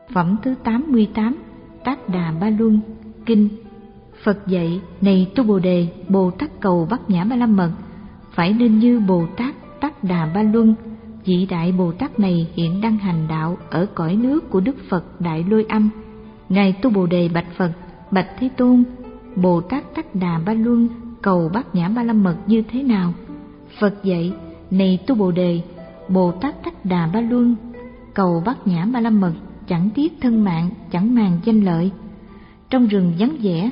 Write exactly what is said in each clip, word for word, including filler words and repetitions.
Phẩm thứ tám mươi tám, Tát Đà Ba Luân. Kinh. Phật dạy: này Tu Bồ Đề, Bồ Tát cầu Bát Nhã Ba La Mật phải nên như Bồ Tát Tát Đà Ba Luân. Vị đại Bồ Tát này hiện đang hành đạo ở cõi nước của Đức Phật Đại Lôi Âm. Ngài Tu Bồ Đề bạch Phật: bạch Thế Tôn, Bồ Tát Tát Đà Ba Luân cầu Bát Nhã Ba La Mật như thế nào? Phật dạy: này Tu Bồ Đề, Bồ Tát Tát Đà Ba Luân cầu Bát Nhã Ba La Mật chẳng tiếc thân mạng, chẳng màng danh lợi. Trong rừng vắng vẻ,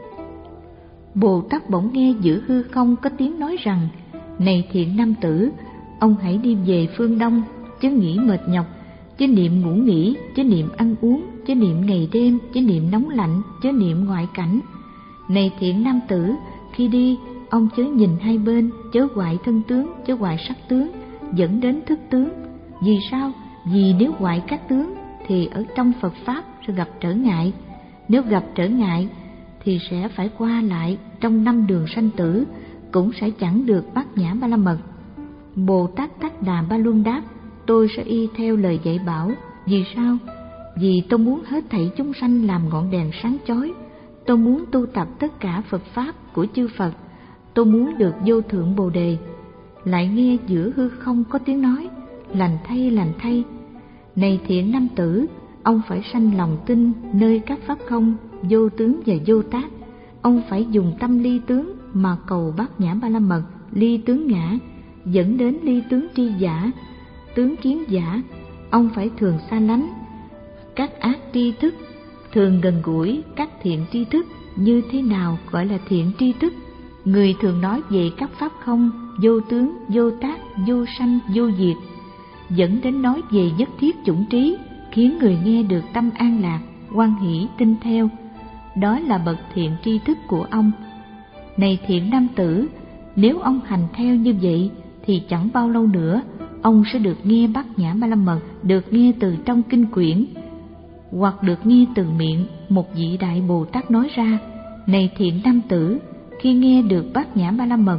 Bồ Tát bỗng nghe giữa hư không có tiếng nói rằng: này thiện nam tử, ông hãy đi về phương đông, chớ nghĩ mệt nhọc, chớ niệm ngủ nghỉ, chớ niệm ăn uống, chớ niệm ngày đêm, chớ niệm nóng lạnh, chớ niệm ngoại cảnh. Này thiện nam tử, khi đi, ông chớ nhìn hai bên, chớ hoại thân tướng, chớ hoại sắc tướng, dẫn đến thức tướng. Vì sao? Vì nếu hoại các tướng thì ở trong Phật Pháp sẽ gặp trở ngại. Nếu gặp trở ngại thì sẽ phải qua lại trong năm đường sanh tử, cũng sẽ chẳng được Bát Nhã Ba La Mật. Bồ Tát Tát Đà Ba Luân đáp: tôi sẽ y theo lời dạy bảo. Vì sao? Vì tôi muốn hết thảy chúng sanh làm ngọn đèn sáng chói. Tôi muốn tu tập tất cả Phật Pháp của chư Phật. Tôi muốn được vô thượng Bồ Đề. Lại nghe giữa hư không có tiếng nói: lành thay, lành thay. Này thiện nam tử, ông phải sanh lòng tin nơi các pháp không, vô tướng và vô tác. Ông phải dùng tâm ly tướng mà cầu Bát Nhã Ba La Mật. Ly tướng ngã dẫn đến ly tướng tri giả, tướng kiến giả. Ông phải thường xa lánh các ác tri thức, thường gần gũi các thiện tri thức. Như thế nào gọi là thiện tri thức? Người thường nói về các pháp không, vô tướng, vô tác, vô sanh, vô diệt, dẫn đến nói về nhất thiết chủng trí, khiến người nghe được tâm an lạc, hoan hỷ tin theo. Đó là bậc thiện tri thức của ông. Này thiện nam tử, nếu ông hành theo như vậy thì chẳng bao lâu nữa ông sẽ được nghe Bát Nhã Ba La Mật, được nghe từ trong kinh quyển, hoặc được nghe từ miệng một vị đại Bồ Tát nói ra. Này thiện nam tử, khi nghe được Bát Nhã Ba La Mật,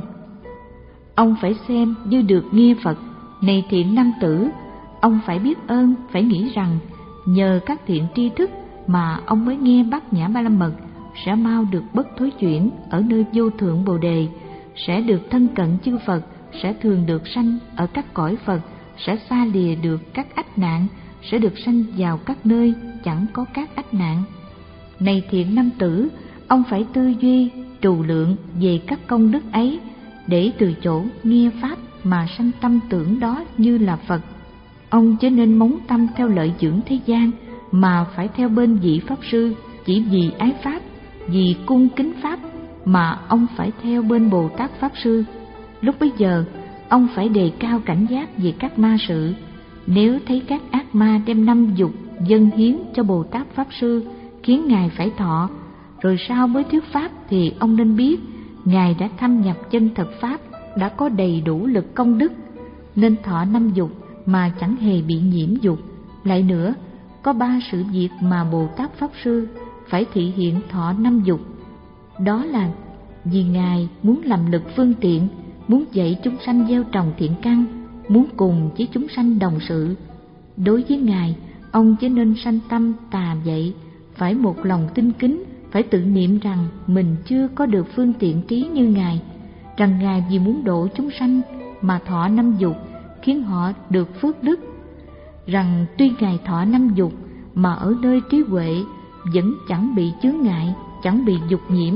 ông phải xem như được nghe Phật. Này thiện nam tử, ông phải biết ơn, phải nghĩ rằng nhờ các thiện tri thức mà ông mới nghe Bát Nhã Ba La Mật, sẽ mau được bất thối chuyển ở nơi vô thượng Bồ Đề, sẽ được thân cận chư Phật, sẽ thường được sanh ở các cõi Phật, sẽ xa lìa được các ách nạn, sẽ được sanh vào các nơi chẳng có các ách nạn. Này thiện nam tử, ông phải tư duy, trù lượng về các công đức ấy, để từ chỗ nghe Pháp mà sanh tâm tưởng đó như là Phật. Ông chớ nên móng tâm theo lợi dưỡng thế gian, mà phải theo bên vị Pháp Sư. Chỉ vì ái Pháp, vì cung kính Pháp mà ông phải theo bên Bồ Tát Pháp Sư. Lúc bấy giờ, ông phải đề cao cảnh giác về các ma sự. Nếu thấy các ác ma đem năm dục dâng hiến cho Bồ Tát Pháp Sư, khiến Ngài phải thọ, rồi sau mới thuyết Pháp, thì ông nên biết Ngài đã thâm nhập chân thật Pháp, đã có đầy đủ lực công đức, nên thọ năm dục mà chẳng hề bị nhiễm dục. Lại nữa, có ba sự việc mà Bồ Tát Pháp Sư phải thị hiện thọ năm dục. Đó là vì Ngài muốn làm lực phương tiện, muốn dạy chúng sanh gieo trồng thiện căn, muốn cùng với chúng sanh đồng sự. Đối với Ngài, ông chỉ nên sanh tâm tà dạy, phải một lòng tinh kính, phải tự niệm rằng mình chưa có được phương tiện trí như Ngài, rằng Ngài vì muốn độ chúng sanh mà thọ năm dục, khiến họ được phước đức, rằng tuy Ngài thọ năm dục mà ở nơi trí huệ vẫn chẳng bị chướng ngại, chẳng bị dục nhiễm.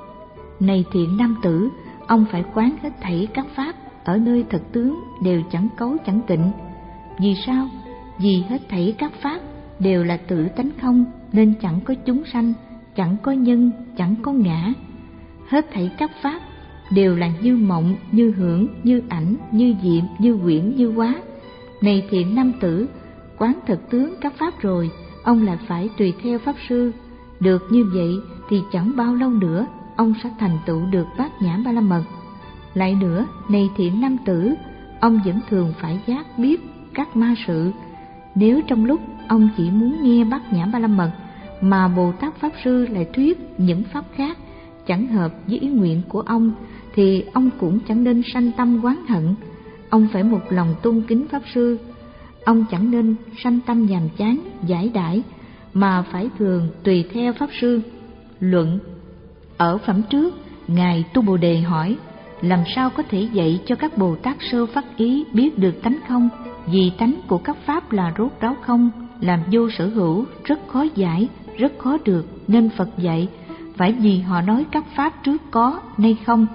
Này thiện nam tử, ông phải quán hết thảy các pháp ở nơi thật tướng đều chẳng cấu chẳng tịnh. Vì sao? Vì hết thảy các pháp đều là tự tánh không, nên chẳng có chúng sanh, chẳng có nhân, chẳng có ngã. Hết thảy các pháp đều là như mộng, như hưởng, như ảnh, như diệm, như quyển, như hóa. Này thiện nam tử, quán thật tướng các pháp rồi, ông lại phải tùy theo Pháp Sư. Được như vậy thì chẳng bao lâu nữa ông sẽ thành tựu được Bát Nhã Ba La Mật. Lại nữa, này thiện nam tử, ông vẫn thường phải giác biết các ma sự. Nếu trong lúc ông chỉ muốn nghe Bát Nhã Ba La Mật mà Bồ Tát Pháp Sư lại thuyết những pháp khác chẳng hợp với ý nguyện của ông, thì ông cũng chẳng nên sanh tâm oán hận. Ông phải một lòng tôn kính Pháp Sư. Ông chẳng nên sanh tâm nhàm chán, giải đãi. mà phải thường tùy theo Pháp Sư. Luận. Ở phẩm trước, Ngài Tu Bồ Đề hỏi, làm sao có thể dạy cho các Bồ Tát sơ phát ý biết được tánh không? Vì tánh của các Pháp là rốt ráo không, làm vô sở hữu, rất khó giải, rất khó được, nên Phật dạy. Phải vì họ nói các Pháp trước có, nay không.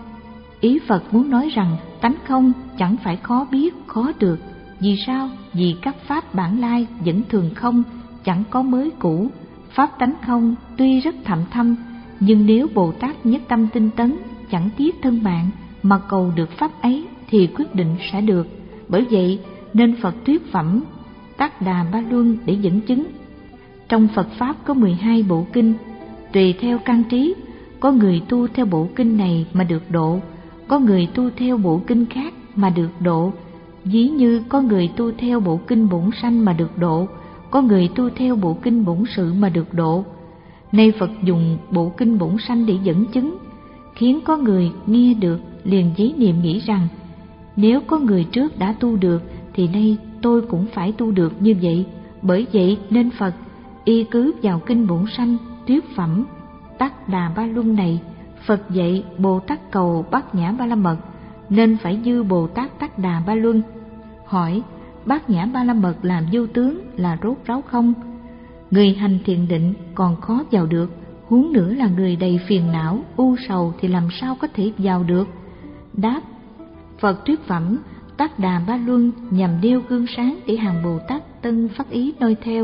Ý Phật muốn nói rằng tánh không chẳng phải khó biết, khó được. Vì sao? Vì các Pháp bản lai vẫn thường không, chẳng có mới cũ. Pháp tánh không tuy rất thậm thâm, nhưng nếu Bồ Tát nhất tâm tinh tấn, chẳng tiếc thân mạng, mà cầu được Pháp ấy thì quyết định sẽ được. Bởi vậy nên Phật thuyết phẩm Tác Đà Ba Luân để dẫn chứng. Trong Phật Pháp có mười hai bộ kinh, tùy theo căn trí, có người tu theo bộ kinh này mà được độ, có người tu theo bộ kinh khác mà được độ. Ví như có người tu theo bộ kinh Bổn Sanh mà được độ, có người tu theo bộ kinh Bổn Sự mà được độ. Nay Phật dùng bộ kinh Bổn Sanh để dẫn chứng, khiến có người nghe được liền giấy niệm nghĩ rằng, nếu có người trước đã tu được thì nay tôi cũng phải tu được như vậy. Bởi vậy nên Phật y cứ vào kinh Bổn Sanh thuyết phẩm Tác Đà Ba Luân này. Phật dạy Bồ Tát cầu Bát Nhã Ba La Mật, nên phải dư Bồ Tát Tác Đà Ba Luân. Hỏi, Bát Nhã Ba La Mật làm vô tướng là rốt ráo không? Người hành thiền định còn khó vào được, huống nữa là người đầy phiền não, u sầu thì làm sao có thể vào được? Đáp, Phật thuyết phẩm Tác Đà Ba Luân nhằm nêu gương sáng để hàng Bồ Tát tân phát ý noi theo.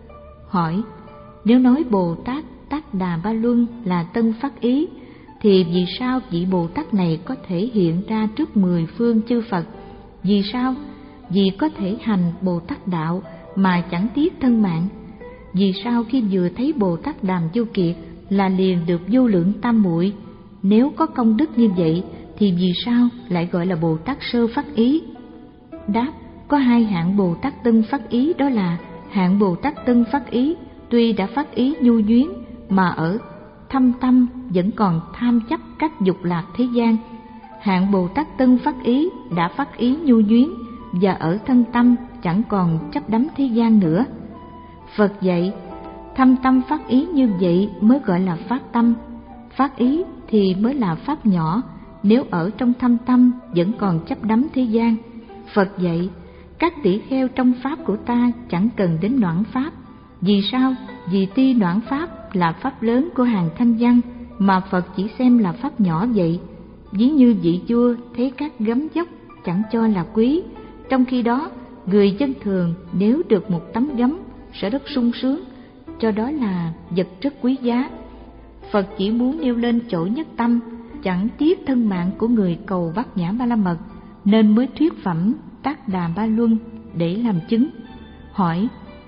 Hỏi, nếu nói Bồ Tát Tác Đà Ba Luân là tân phát ý, thì vì sao vị Bồ Tát này có thể hiện ra trước mười phương chư Phật? Vì sao? Vì có thể hành Bồ Tát đạo mà chẳng tiếc thân mạng. Vì sao khi vừa thấy Bồ Tát Đàm Vô Kiệt là liền được vô lượng tam muội? Nếu có công đức như vậy thì vì sao lại gọi là Bồ Tát sơ phát ý? Đáp, có hai hạng Bồ Tát tân phát ý, đó là hạng Bồ Tát tân phát ý tuy đã phát ý nhu nhuyến, mà ở thâm tâm vẫn còn tham chấp các dục lạc thế gian. Hạng Bồ Tát tân phát ý đã phát ý nhu nhuyến, và ở thân tâm chẳng còn chấp đắm thế gian nữa. Phật dạy, thâm tâm phát ý như vậy mới gọi là phát tâm. Phát ý thì mới là pháp nhỏ, nếu ở trong thâm tâm vẫn còn chấp đắm thế gian. Phật dạy, các tỷ kheo trong pháp của ta chẳng cần đến noãn pháp. Vì sao? Vì tuy noãn pháp là pháp lớn của hàng thanh văn, mà Phật chỉ xem là pháp nhỏ vậy. Ví như vị vua thấy các gấm dốc chẳng cho là quý, trong khi đó người dân thường nếu được một tấm gấm sẽ rất sung sướng, cho đó là vật rất quý giá. Phật chỉ muốn nêu lên chỗ nhất tâm, chẳng tiếc thân mạng của người cầu Bát Nhã Ba La Mật, nên mới thuyết phẩm Tác Đà Ba Luân để làm chứng. Hỏi,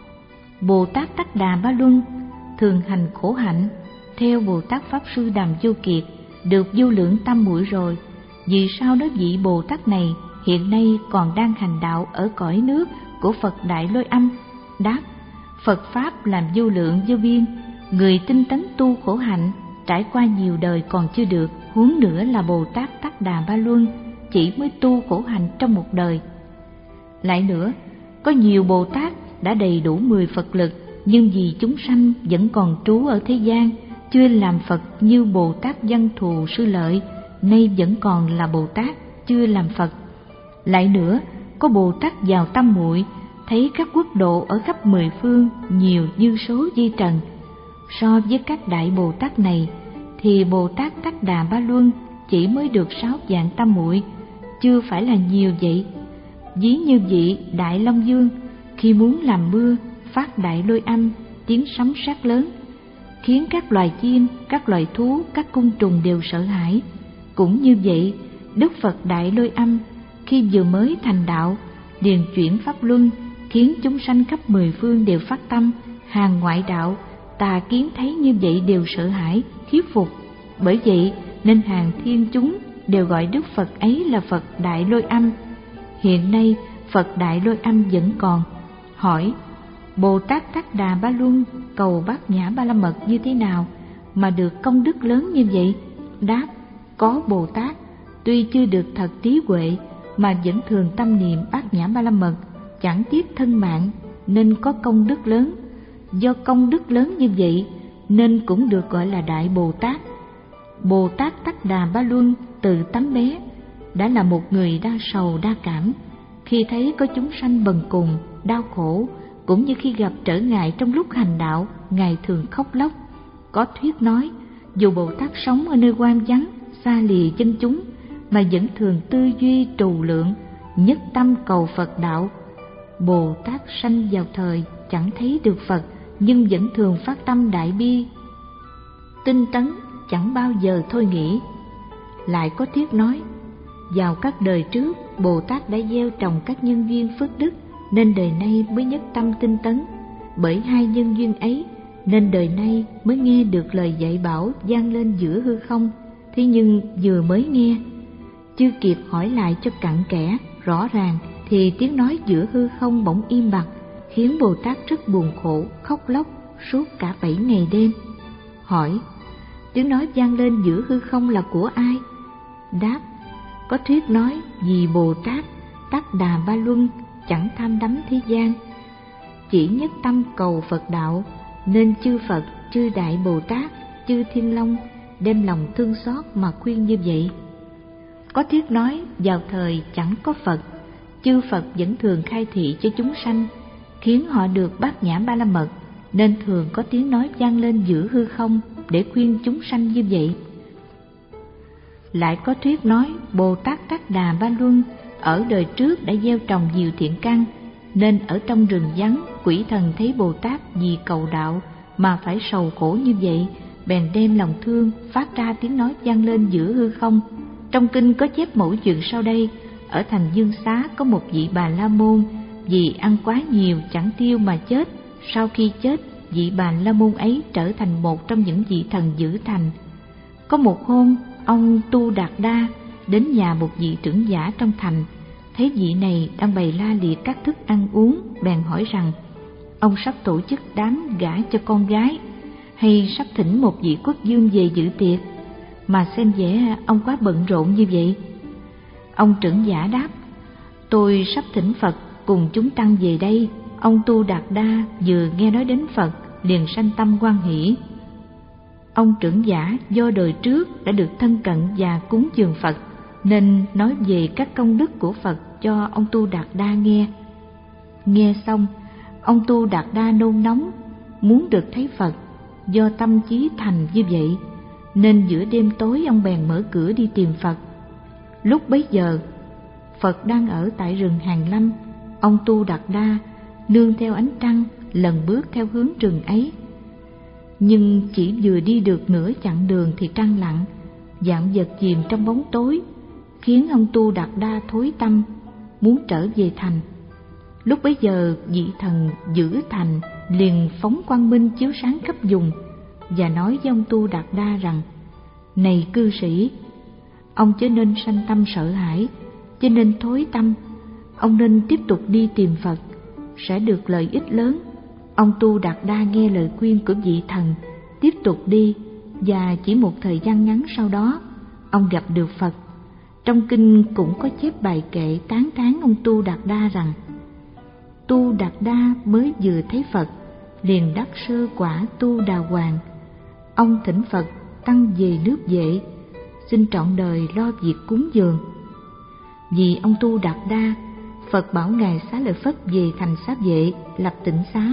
Bồ Tát Tác Đà Ba Luân thường hành khổ hạnh, theo Bồ Tát Pháp Sư Đàm Vô Kiệt được vô lượng tam muội rồi, vì sao nói vị Bồ Tát này hiện nay còn đang hành đạo ở cõi nước của Phật Đại Lôi Âm? Đáp, Phật Pháp làm vô lượng vô biên, người tinh tấn tu khổ hạnh trải qua nhiều đời còn chưa được, huống nữa là Bồ Tát Tác Đà Ba Luân chỉ mới tu khổ hạnh trong một đời. Lại nữa, có nhiều Bồ Tát đã đầy đủ mười Phật lực, nhưng vì chúng sanh vẫn còn trú ở thế gian, chưa làm Phật như Bồ Tát Văn Thù Sư Lợi, nay vẫn còn là Bồ Tát, chưa làm Phật. Lại nữa, có Bồ Tát vào tâm muội, thấy các quốc độ ở khắp mười phương nhiều như số vi trần. So với các đại Bồ Tát này, thì Bồ Tát Tác Đà Ba Luân chỉ mới được sáu vạn tam muội, chưa phải là nhiều vậy. Ví như vị Đại Long Dương, khi muốn làm mưa, phát đại lôi âm, tiếng sấm sét lớn, khiến các loài chim, các loài thú, các côn trùng đều sợ hãi. Cũng như vậy, Đức Phật Đại Lôi Âm khi vừa mới thành đạo, liền chuyển pháp luân, khiến chúng sanh khắp mười phương đều phát tâm, hàng ngoại đạo, tà kiến thấy như vậy đều sợ hãi, khiếp phục. Bởi vậy nên hàng thiên chúng đều gọi Đức Phật ấy là Phật Đại Lôi Âm. Hiện nay Phật Đại Lôi Âm vẫn còn. Hỏi, Bồ Tát Tác Đà Ba Luân cầu Bát Nhã Ba La Mật như thế nào mà được công đức lớn như vậy? Đáp, có Bồ Tát tuy chưa được thật trí huệ mà vẫn thường tâm niệm Bát Nhã Ba La Mật, chẳng tiếc thân mạng, nên có công đức lớn. do công đức lớn như vậy nên cũng được gọi là Đại Bồ Tát. Bồ Tát Tát Đà Ba Luân từ tấm bé đã là một người đa sầu đa cảm. Khi thấy có chúng sanh bần cùng, đau khổ, cũng như khi gặp trở ngại trong lúc hành đạo, Ngài thường khóc lóc. Có thuyết nói, dù Bồ Tát sống ở nơi hoang vắng, xa lìa dân chúng, mà vẫn thường tư duy trù lượng, nhất tâm cầu Phật đạo. Bồ Tát sanh vào thời chẳng thấy được Phật, nhưng vẫn thường phát tâm đại bi, tinh tấn, chẳng bao giờ thôi nghĩ. Lại có thuyết nói, vào các đời trước, Bồ Tát đã gieo trồng các nhân duyên phước đức, nên đời nay mới nhất tâm tinh tấn. Bởi hai nhân duyên ấy, nên đời nay mới nghe được lời dạy bảo vang lên giữa hư không. Thế nhưng vừa mới nghe, chưa kịp hỏi lại cho cặn kẽ, rõ ràng, thì tiếng nói giữa hư không bỗng im bặt, khiến Bồ Tát rất buồn khổ, khóc lóc suốt cả bảy ngày đêm. Hỏi, tiếng nói vang lên giữa hư không là của ai? Đáp, có thuyết nói vì Bồ Tát Tát Đà Ba Luân chẳng tham đắm thế gian, chỉ nhất tâm cầu Phật đạo, nên chư Phật, chư Đại Bồ Tát, chư Thiên Long đem lòng thương xót mà khuyên như vậy. Có thuyết nói vào thời chẳng có Phật, chư Phật vẫn thường khai thị cho chúng sanh, khiến họ được bát nhã ba la mật, nên thường có tiếng nói vang lên giữa hư không để khuyên chúng sanh như vậy. Lại có thuyết nói Bồ Tát Tát Đà Ba Luân ở đời trước đã gieo trồng nhiều thiện căn, nên ở trong rừng vắng, quỷ thần thấy Bồ Tát vì cầu đạo mà phải sầu khổ như vậy, bèn đem lòng thương phát ra tiếng nói vang lên giữa hư không. Trong kinh có chép mẫu chuyện sau đây. Ở thành Dương Xá có một vị Bà La Môn, vì ăn quá nhiều chẳng tiêu mà chết. Sau khi chết, vị Bà La Môn ấy trở thành một trong những vị thần giữ thành. Có một hôm, ông Tu Đạt Đa đến nhà một vị trưởng giả trong thành, thấy vị này đang bày la liệt các thức ăn uống, bèn hỏi rằng ông sắp tổ chức đám gả cho con gái, hay sắp thỉnh một vị quốc vương về dự tiệc, mà xem vẻ ông quá bận rộn như vậy. Ông trưởng giả đáp, tôi sắp thỉnh Phật cùng chúng tăng về đây. Ông Tu Đạt Đa vừa nghe nói đến Phật liền sanh tâm hoan hỷ. Ông trưởng giả do đời trước đã được thân cận và cúng dường Phật, nên nói về các công đức của Phật cho ông Tu Đạt Đa nghe. Nghe xong, ông Tu Đạt Đa nôn nóng muốn được thấy Phật. Do tâm chí thành như vậy, nên giữa đêm tối ông bèn mở cửa đi tìm Phật. Lúc bấy giờ, Phật đang ở tại rừng Hàng Lâm. Ông Tu Đạt Đa nương theo ánh trăng lần bước theo hướng rừng ấy. Nhưng chỉ vừa đi được nửa chặng đường thì trăng lặng, vạn vật chìm trong bóng tối, khiến ông Tu Đạt Đa thối tâm, muốn trở về thành. Lúc bấy giờ, vị thần giữ thành liền phóng quang minh chiếu sáng khắp vùng, và nói với ông Tu Đạt Đa rằng: này cư sĩ, ông chớ nên sanh tâm sợ hãi, chớ nên thối tâm. Ông nên tiếp tục đi tìm Phật, sẽ được lợi ích lớn. Ông Tu Đạt Đa nghe lời khuyên của vị thần, tiếp tục đi, và chỉ một thời gian ngắn sau đó, ông gặp được Phật. Trong kinh cũng có chép bài kệ tán thán ông Tu Đạt Đa rằng: Tu Đạt Đa mới vừa thấy Phật, liền đắc sơ quả Tu Đà Hoàng. Ông thỉnh Phật tăng về nước Vệ, xin trọn đời lo việc cúng dường. Vì ông Tu Đạt Đa, Phật bảo ngài xá lợi Phất về thành Xá Vệ lập tịnh xá.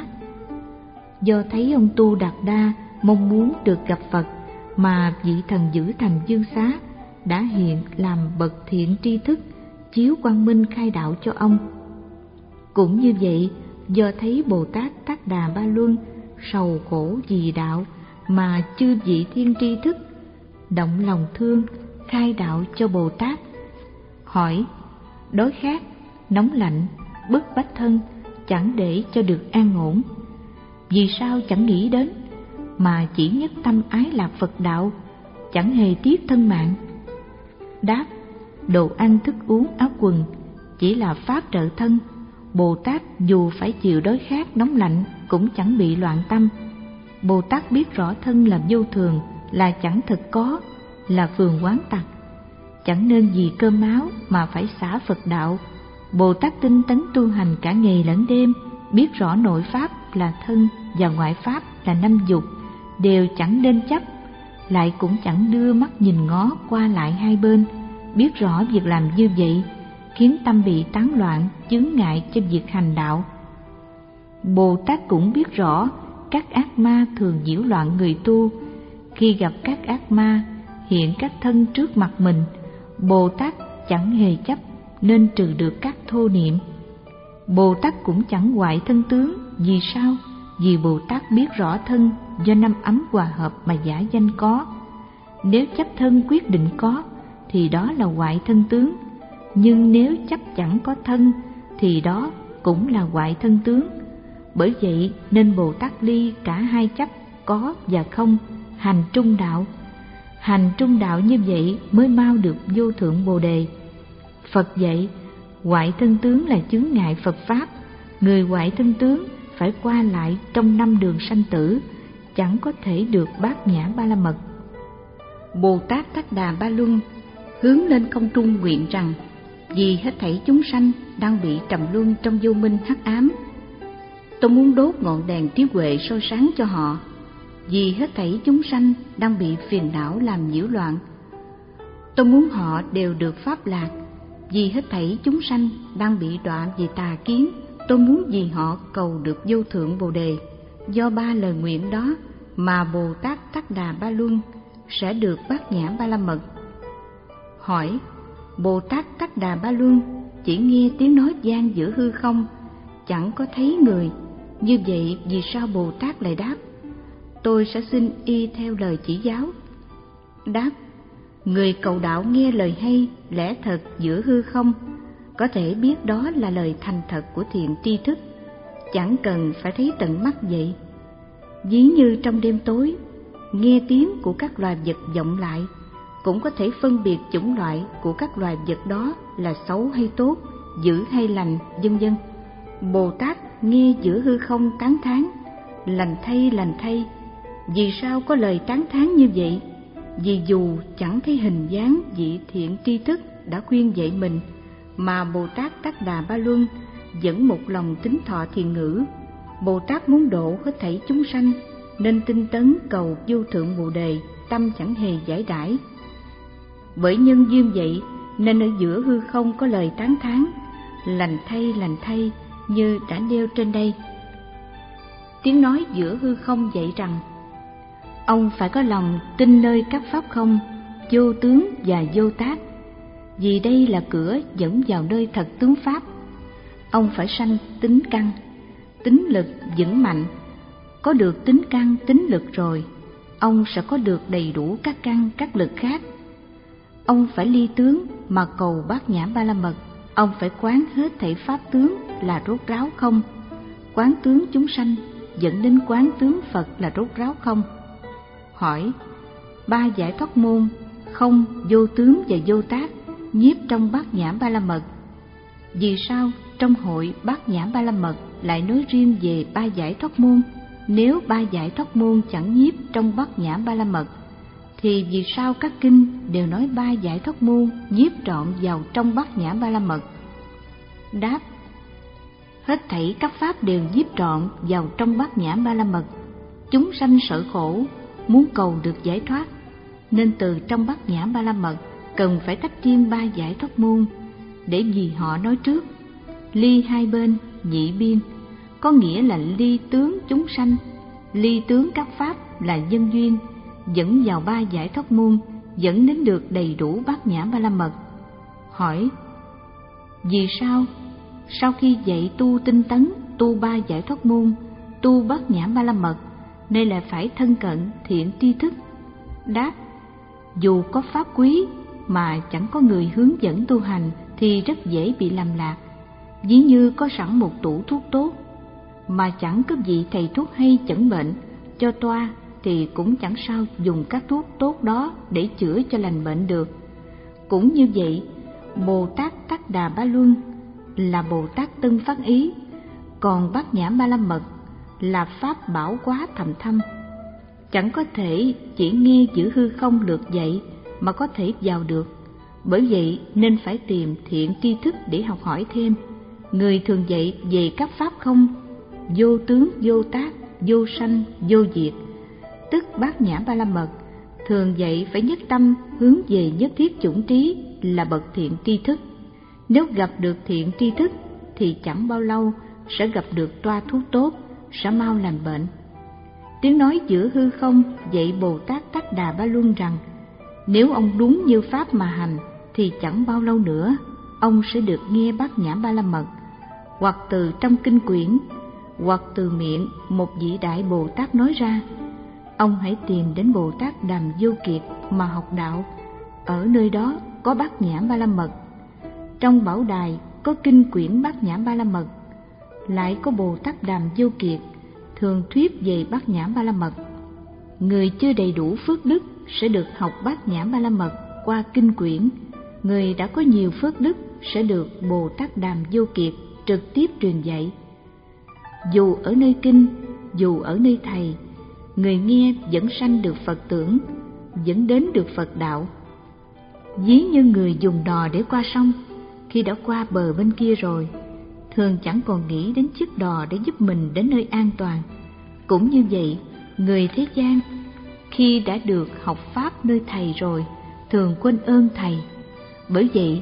Do thấy ông Tu Đạt Đa mong muốn được gặp Phật, mà vị thần giữ thành Dương Xá đã hiện làm bậc thiện tri thức, chiếu quang minh khai đạo cho ông. Cũng như vậy, do thấy Bồ Tát Tát Đà Ba Luân sầu khổ vì đạo, mà chư vị thiên tri thức động lòng thương khai đạo cho Bồ Tát. Hỏi: đói khát, nóng lạnh, bức bách thân, chẳng để cho được an ổn, vì sao chẳng nghĩ đến, mà chỉ nhất tâm ái lạc Phật đạo, chẳng hề tiếc thân mạng? Đáp: đồ ăn thức uống áo quần chỉ là pháp trợ thân. Bồ Tát dù phải chịu đói khát nóng lạnh cũng chẳng bị loạn tâm. Bồ Tát biết rõ thân là vô thường, là chẳng thực có, là phường quán tặc, chẳng nên vì cơm áo mà phải xả Phật đạo. Bồ Tát tinh tấn tu hành cả ngày lẫn đêm, biết rõ nội pháp, pháp là thân và ngoại pháp là năm dục đều chẳng nên chấp, lại cũng chẳng đưa mắt nhìn ngó qua lại hai bên. Biết rõ việc làm như vậy khiến tâm bị tán loạn, chướng ngại cho việc hành đạo. Bồ Tát cũng biết rõ các ác ma thường nhiễu loạn người tu. Khi gặp các ác ma hiện các thân trước mặt mình, Bồ Tát chẳng hề chấp nên trừ được các thô niệm. Bồ Tát cũng chẳng hoại thân tướng. Vì sao? Vì Bồ Tát biết rõ thân do năm ấm hòa hợp mà giả danh có. Nếu chấp thân quyết định có thì đó là hoại thân tướng, nhưng nếu chấp chẳng có thân thì đó cũng là hoại thân tướng. Bởi vậy nên Bồ Tát ly cả hai chấp có và không, hành trung đạo. Hành trung đạo như vậy mới mau được vô thượng Bồ đề. Phật dạy hoại thân tướng là chướng ngại Phật pháp. Người hoại thân tướng phải qua lại trong năm đường sanh tử, chẳng có thể được bát nhã ba la mật. Bồ Tát Tát Đà Ba Luân hướng lên không trung nguyện rằng: vì hết thảy chúng sanh đang bị trầm luân trong vô minh hắc ám, tôi muốn đốt ngọn đèn trí huệ soi sáng cho họ. Vì hết thảy chúng sanh đang bị phiền não làm nhiễu loạn, tôi muốn họ đều được pháp lạc. Vì hết thảy chúng sanh đang bị đọa về tà kiến, tôi muốn vì họ cầu được vô thượng Bồ đề. Do ba lời nguyện đó mà Bồ Tát Tát Đà Ba Luân sẽ được bát nhã ba la mật. Hỏi: Bồ Tát Tát Đà Ba Luân chỉ nghe tiếng nói vang giữa hư không, chẳng có thấy người, như vậy vì sao Bồ Tát lại đáp: tôi sẽ xin y theo lời chỉ giáo? Đáp: người cầu đạo nghe lời hay, lẽ thật giữa hư không, có thể biết đó là lời thành thật của thiện tri thức, chẳng cần phải thấy tận mắt vậy. Ví như trong đêm tối, nghe tiếng của các loài vật vọng lại, cũng có thể phân biệt chủng loại của các loài vật đó là xấu hay tốt, dữ hay lành, vân vân. Bồ Tát nghe giữa hư không tán thán: lành thay, lành thay. Vì sao có lời tán thán như vậy? Vì dù chẳng thấy hình dáng vị thiện tri thức đã khuyên dạy mình, mà Bồ Tát Tát Đà Ba Luân vẫn một lòng tín thọ thiền ngữ. Bồ Tát muốn độ hết thảy chúng sanh nên tinh tấn cầu vô thượng Bồ đề, tâm chẳng hề giải đãi. Bởi nhân duyên vậy nên ở giữa hư không có lời tán thán: lành thay, lành thay, như đã nêu trên đây. Tiếng nói giữa hư không dạy rằng: ông phải có lòng tin nơi các pháp không, vô tướng và vô tác, vì đây là cửa dẫn vào nơi thật tướng pháp. Ông phải sanh tính căn, tính lực vững mạnh. Có được tính căn, tính lực rồi, ông sẽ có được đầy đủ các căn, các lực khác. Ông phải ly tướng mà cầu bát nhã ba la mật. Ông phải quán hết thảy pháp tướng là rốt ráo không. Quán tướng chúng sanh dẫn đến quán tướng Phật là rốt ráo không. Hỏi: ba giải thoát môn không, vô tướng và vô tác nhiếp trong bát nhã ba la mật. Vì sao trong hội bát nhã ba la mật lại nói riêng về ba giải thoát môn? Nếu ba giải thoát môn chẳng nhiếp trong bát nhã ba la mật, thì vì sao các kinh đều nói ba giải thoát môn nhiếp trọn vào trong bát nhã ba la mật? Đáp: hết thảy các pháp đều nhiếp trọn vào trong bát nhã ba la mật. Chúng sanh sở khổ, muốn cầu được giải thoát, nên từ trong bát nhã ba la mật cần phải tách riêng ba giải thoát môn, để vì họ nói trước ly hai bên, nhị biên, có nghĩa là ly tướng chúng sanh, ly tướng các pháp là nhân duyên, dẫn vào ba giải thoát môn, dẫn đến được đầy đủ bát nhã ba la mật. Hỏi: vì sao sau khi dạy tu tinh tấn, tu ba giải thoát môn, tu bát nhã ba la mật, nay lại phải thân cận thiện tri thức? Đáp: dù có pháp quý mà chẳng có người hướng dẫn tu hành thì rất dễ bị lầm lạc. Ví như có sẵn một tủ thuốc tốt, mà chẳng có vị thầy thuốc hay chẩn bệnh cho toa, thì cũng chẳng sao dùng các thuốc tốt đó để chữa cho lành bệnh được. Cũng như vậy, Bồ Tát Tát Đà Ba Luân là Bồ Tát tân phát ý, còn bát nhã ba la mật là pháp bảo quá thầm thâm, chẳng có thể chỉ nghe giữa hư không lược dạy mà có thể vào được. Bởi vậy nên phải tìm thiện tri thức để học hỏi thêm. Người thường dạy về các pháp không vô tướng vô tác, vô sanh vô diệt, tức Bát Nhã Ba La Mật, thường dạy phải nhất tâm hướng về nhất thiết chủng trí là bậc thiện tri thức. Nếu gặp được thiện tri thức thì chẳng bao lâu sẽ gặp được toa thuốc tốt, sẽ mau lành bệnh. Tiếng nói giữa hư không dạy Bồ Tát Tát Đà Ba Luân rằng nếu ông đúng như pháp mà hành thì chẳng bao lâu nữa ông sẽ được nghe Bát Nhã Ba La Mật, hoặc từ trong kinh quyển, hoặc từ miệng một vị đại Bồ Tát nói ra. Ông hãy tìm đến Bồ Tát Đàm Vô Kiệt mà học đạo, ở nơi đó có Bát Nhã Ba La Mật. Trong bảo đài có kinh quyển Bát Nhã Ba La Mật, lại có Bồ Tát Đàm Vô Kiệt thường thuyết về Bát Nhã Ba La Mật. Người chưa đầy đủ phước đức sẽ được học Bát Nhã Ba La Mật qua kinh quyển. Người đã có nhiều phước đức sẽ được Bồ Tát Đàm Vô Kiệt trực tiếp truyền dạy. Dù ở nơi kinh, dù ở nơi thầy, người nghe vẫn sanh được Phật tưởng, vẫn đến được Phật đạo. Ví như người dùng đò để qua sông, khi đã qua bờ bên kia rồi, thường chẳng còn nghĩ đến chiếc đò để giúp mình đến nơi an toàn. Cũng như vậy, người thế gian khi đã được học pháp nơi thầy rồi, thường quên ơn thầy. Bởi vậy,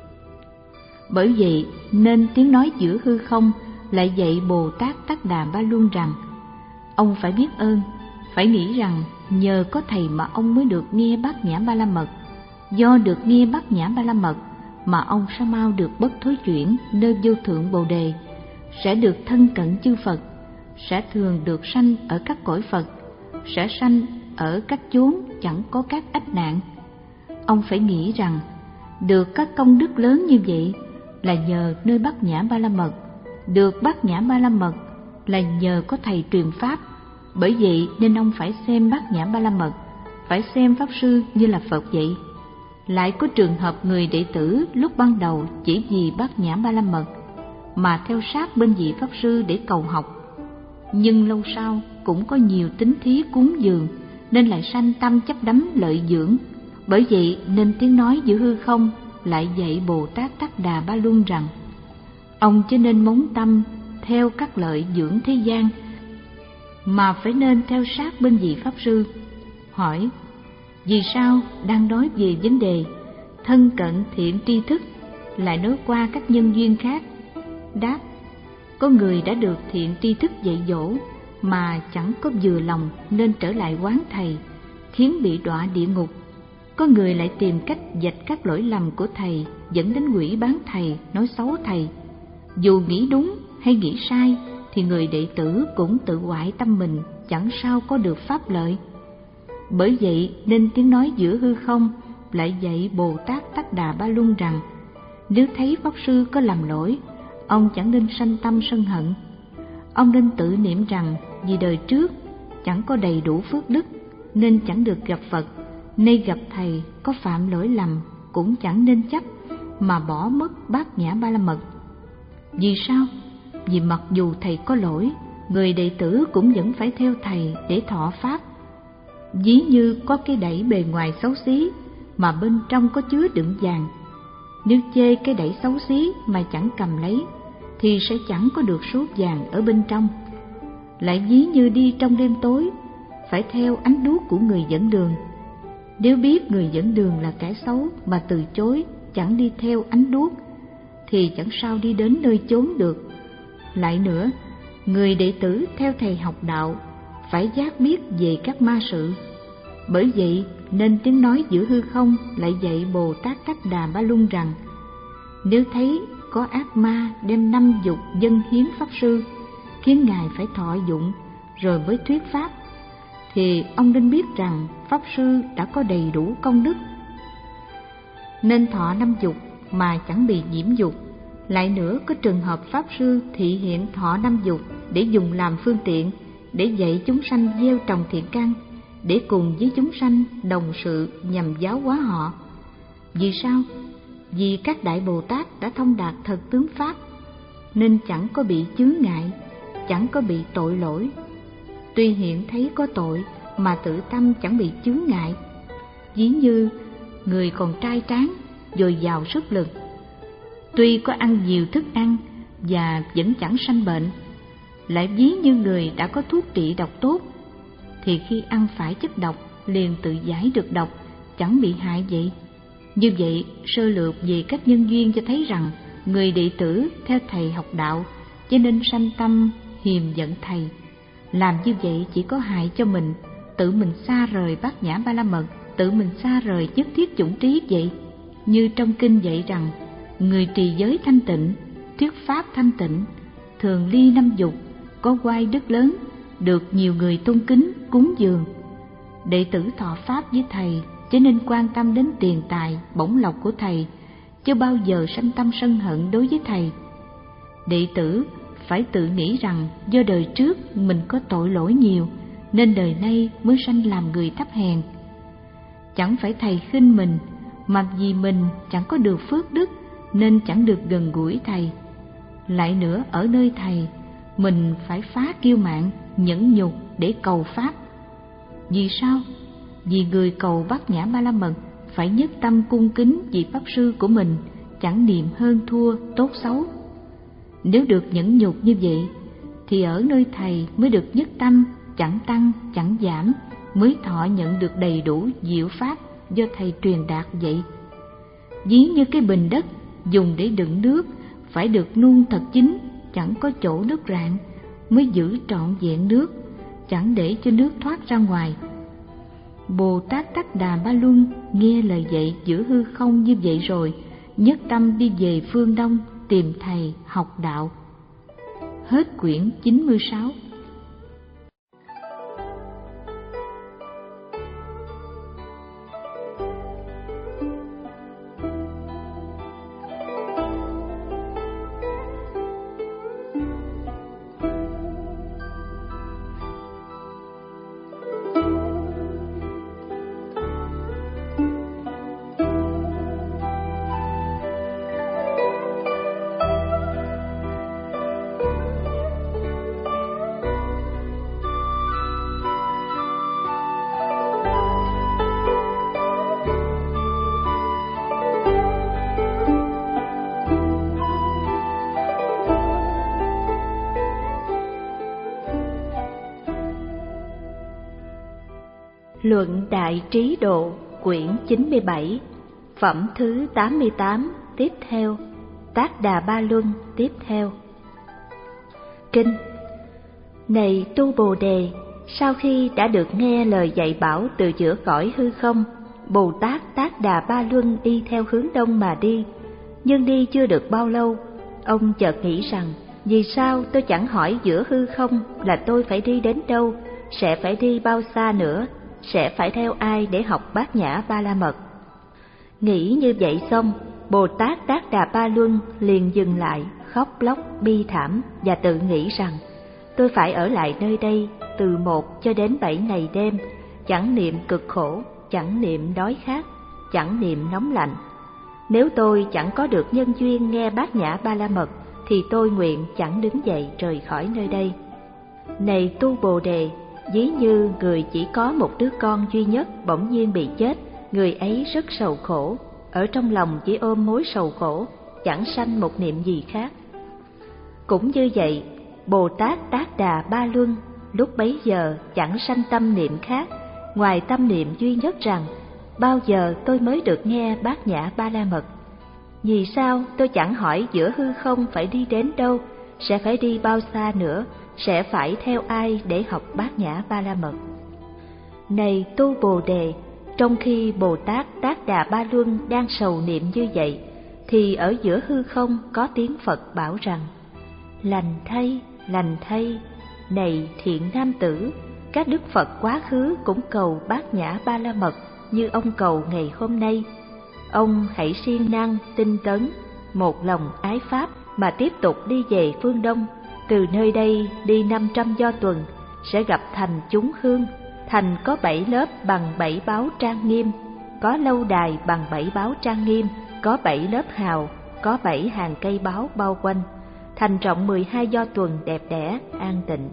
bởi vậy nên tiếng nói giữa hư không lại dạy Bồ Tát Tát Đà Ba Luân rằng ông phải biết ơn, phải nghĩ rằng nhờ có thầy mà ông mới được nghe Bát Nhã Ba La Mật. Do được nghe Bát Nhã Ba La Mật mà ông sẽ mau được bất thối chuyển nơi vô thượng Bồ Đề, sẽ được thân cận chư Phật, sẽ thường được sanh ở các cõi Phật, sẽ sanh ở các chốn chẳng có các ách nạn. Ông phải nghĩ rằng được các công đức lớn như vậy là nhờ nơi Bát Nhã Ba La Mật, được Bát Nhã Ba La Mật là nhờ có thầy truyền pháp. Bởi vậy nên ông phải xem Bát Nhã Ba La Mật, phải xem pháp sư như là Phật vậy. Lại có trường hợp người đệ tử lúc ban đầu chỉ vì Bát Nhã Ba La Mật mà theo sát bên vị pháp sư để cầu học, nhưng lâu sau cũng có nhiều tín thí cúng dường nên lại sanh tâm chấp đắm lợi dưỡng. Bởi vậy nên tiếng nói giữa hư không lại dạy Bồ Tát Tát Đà Ba Luân rằng ông chớ nên móng tâm theo các lợi dưỡng thế gian, mà phải nên theo sát bên vị pháp sư. Hỏi: vì sao đang nói về vấn đề thân cận thiện tri thức lại nói qua các nhân duyên khác? Đáp: có người đã được thiện tri thức dạy dỗ mà chẳng có vừa lòng nên trở lại oán thầy, khiến bị đọa địa ngục. Có người lại tìm cách vạch các lỗi lầm của thầy, dẫn đến quỷ bán thầy, nói xấu thầy. Dù nghĩ đúng hay nghĩ sai thì người đệ tử cũng tự hoại tâm mình, chẳng sao có được pháp lợi. Bởi vậy nên tiếng nói giữa hư không lại dạy Bồ Tát Tát Đà Ba Luân rằng nếu thấy pháp sư có làm lỗi, ông chẳng nên sanh tâm sân hận. Ông nên tự niệm rằng vì đời trước chẳng có đầy đủ phước đức nên chẳng được gặp Phật, nay gặp thầy có phạm lỗi lầm cũng chẳng nên chấp mà bỏ mất Bát Nhã Ba La Mật. Vì sao? Vì mặc dù thầy có lỗi, người đệ tử cũng vẫn phải theo thầy để thọ pháp. Ví như có cái đẩy bề ngoài xấu xí mà bên trong có chứa đựng vàng. Nếu chê cái đẩy xấu xí mà chẳng cầm lấy thì sẽ chẳng có được số vàng ở bên trong. Lại ví như đi trong đêm tối, phải theo ánh đuốc của người dẫn đường. Nếu biết người dẫn đường là kẻ xấu mà từ chối, chẳng đi theo ánh đuốc thì chẳng sao đi đến nơi chốn được. Lại nữa, người đệ tử theo thầy học đạo phải giác biết về các ma sự. Bởi vậy nên tiếng nói giữa hư không lại dạy Bồ Tát Tát Đà Ba Luân rằng nếu thấy có ác ma đem năm dục dâng hiến pháp sư, khiến ngài phải thọ dụng rồi mới thuyết pháp, thì ông nên biết rằng pháp sư đã có đầy đủ công đức nên thọ năm dục mà chẳng bị nhiễm dục. Lại nữa, có trường hợp pháp sư thị hiện thọ năm dục để dùng làm phương tiện để dạy chúng sanh gieo trồng thiện căn, để cùng với chúng sanh đồng sự nhằm giáo hóa họ. Vì sao? Vì các đại Bồ Tát đã thông đạt thật tướng pháp nên chẳng có bị chướng ngại, chẳng có bị tội lỗi. Tuy hiện thấy có tội mà tự tâm chẳng bị chướng ngại. Ví như người còn trai tráng, dồi dào sức lực, tuy có ăn nhiều thức ăn và vẫn chẳng sanh bệnh. lại ví như người đã có thuốc trị độc tốt, thì khi ăn phải chất độc liền tự giải được độc, chẳng bị hại vậy. Như vậy, sơ lược về cách nhân duyên cho thấy rằng người đệ tử theo thầy học đạo cho nên sanh tâm hiềm giận thầy. Làm như vậy chỉ có hại cho mình, tự mình xa rời bát nhã ba la mật, tự mình xa rời nhất thiết chủng trí vậy. Như trong kinh dạy rằng, người trì giới thanh tịnh, thuyết pháp thanh tịnh, thường ly năm dục, có oai đức lớn, được nhiều người tôn kính cúng dường. Đệ tử thọ pháp với thầy cho nên quan tâm đến tiền tài, bổng lộc của thầy, chưa bao giờ sanh tâm sân hận đối với thầy. Đệ tử phải tự nghĩ rằng do đời trước mình có tội lỗi nhiều, nên đời nay mới sanh làm người thấp hèn. Chẳng phải thầy khinh mình, mà vì mình chẳng có được phước đức nên chẳng được gần gũi thầy. Lại nữa, ở nơi thầy, mình phải phá kiêu mạn, nhẫn nhục để cầu pháp. Vì sao? Vì người cầu bát nhã ba la mật phải nhất tâm cung kính vị pháp sư của mình, chẳng niệm hơn thua tốt xấu. Nếu được nhẫn nhục như vậy, thì ở nơi thầy mới được nhất tâm, chẳng tăng chẳng giảm, mới thọ nhận được đầy đủ diệu pháp do thầy truyền đạt vậy. Ví như cái bình đất dùng để đựng nước phải được nung thật chín, chẳng có chỗ nước rạn, mới giữ trọn vẹn nước, chẳng để cho nước thoát ra ngoài. Bồ Tát Tát Đà Ba Luân nghe lời dạy giữa hư không như vậy rồi, nhất tâm đi về phương Đông tìm thầy học đạo. Hết quyển chín mươi sáu. Luận Đại Trí Độ, quyển chín mươi bảy, phẩm thứ tám mươi tám, tiếp theo. Tát Đà Ba Luân, tiếp theo. Kinh. Này tu Bồ Đề, sau khi đã được nghe lời dạy bảo từ giữa cõi hư không, Bồ Tát Tát Đà Ba Luân đi theo hướng đông mà đi. Nhưng đi chưa được bao lâu, ông chợt nghĩ rằng, vì sao tôi chẳng hỏi giữa hư không là tôi phải đi đến đâu, sẽ phải đi bao xa nữa, sẽ phải theo ai để học bát nhã ba la mật. Nghĩ như vậy xong, Bồ Tát Tát Đà Ba Luân liền dừng lại, khóc lóc bi thảm và tự nghĩ rằng, tôi phải ở lại nơi đây từ một cho đến bảy ngày đêm, chẳng niệm cực khổ, chẳng niệm đói khát, chẳng niệm nóng lạnh. Nếu tôi chẳng có được nhân duyên nghe bát nhã ba la mật, thì tôi nguyện chẳng đứng dậy rời khỏi nơi đây. Này tu Bồ Đề, ví như người chỉ có một đứa con duy nhất bỗng nhiên bị chết, người ấy rất sầu khổ, ở trong lòng chỉ ôm mối sầu khổ, chẳng sanh một niệm gì khác. Cũng như vậy, Bồ Tát Tát Đà Ba Luân lúc bấy giờ chẳng sanh tâm niệm khác, ngoài tâm niệm duy nhất rằng, bao giờ tôi mới được nghe bát nhã ba la mật? Vì sao tôi chẳng hỏi giữa hư không phải đi đến đâu, sẽ phải đi bao xa nữa, sẽ phải theo ai để học bát nhã ba la mật? Này tu Bồ Đề, trong khi Bồ Tát Tát Đà Ba Luân đang sầu niệm như vậy, thì ở giữa hư không có tiếng Phật bảo rằng, lành thay, lành thay, này thiện nam tử, các đức Phật quá khứ cũng cầu bát nhã ba la mật như ông cầu ngày hôm nay. Ông hãy siêng năng, tinh tấn, một lòng ái pháp mà tiếp tục đi về phương Đông, từ nơi đây đi năm trăm do tuần, sẽ gặp thành chúng hương. Thành có bảy lớp bằng bảy báo trang nghiêm, có lâu đài bằng bảy báo trang nghiêm, có bảy lớp hào, có bảy hàng cây báo bao quanh. Thành rộng mười hai do tuần, đẹp đẽ, an tịnh.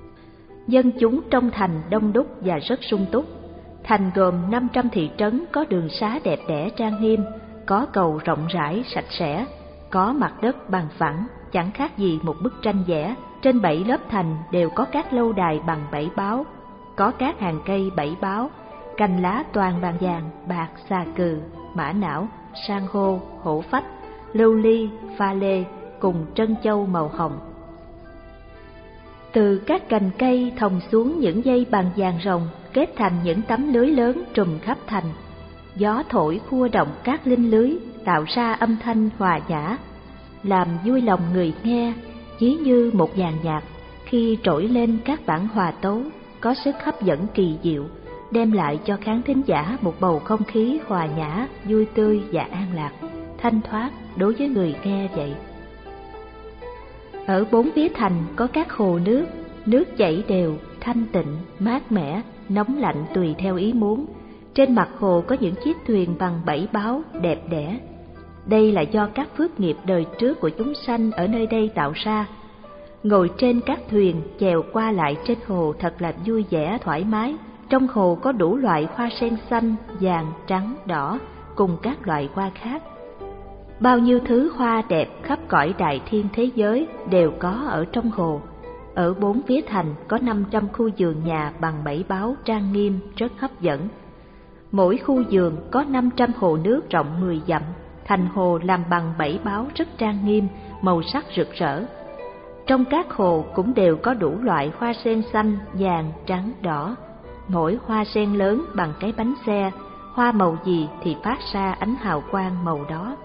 Dân chúng trong thành đông đúc và rất sung túc. Thành gồm năm trăm thị trấn có đường xá đẹp đẽ trang nghiêm, có cầu rộng rãi sạch sẽ, có mặt đất bằng phẳng, chẳng khác gì một bức tranh vẽ. Trên bảy lớp thành đều có các lâu đài bằng bảy báo, có các hàng cây bảy báo, cành lá toàn bằng vàng, bạc, xà cừ, mã não, san hô, hổ phách, lưu ly, pha lê cùng trân châu màu hồng. Từ các cành cây thòng xuống những dây bằng vàng rồng, kết thành những tấm lưới lớn trùm khắp thành. Gió thổi khua động các linh lưới, tạo ra âm thanh hòa nhã, làm vui lòng người nghe, ví như một dàn nhạc khi trỗi lên các bản hòa tấu có sức hấp dẫn kỳ diệu, đem lại cho khán thính giả một bầu không khí hòa nhã, vui tươi và an lạc, thanh thoát đối với người nghe vậy. Ở bốn phía thành có các hồ nước, nước chảy đều, thanh tịnh, mát mẻ, nóng lạnh tùy theo ý muốn. Trên mặt hồ có những chiếc thuyền bằng bảy báo đẹp đẽ. Đây là do các phước nghiệp đời trước của chúng sanh ở nơi đây tạo ra. Ngồi trên các thuyền chèo qua lại trên hồ thật là vui vẻ thoải mái. Trong hồ có đủ loại hoa sen xanh, vàng, trắng, đỏ cùng các loại hoa khác. Bao nhiêu thứ hoa đẹp khắp cõi đại thiên thế giới đều có ở trong hồ. Ở bốn phía thành có năm trăm khu vườn nhà bằng bảy báo trang nghiêm rất hấp dẫn. Mỗi khu vườn có năm trăm hồ nước rộng mười dặm, thành hồ làm bằng bảy báo rất trang nghiêm, màu sắc rực rỡ. Trong các hồ cũng đều có đủ loại hoa sen xanh, vàng, trắng, đỏ. Mỗi hoa sen lớn bằng cái bánh xe, hoa màu gì thì phát ra ánh hào quang màu đó.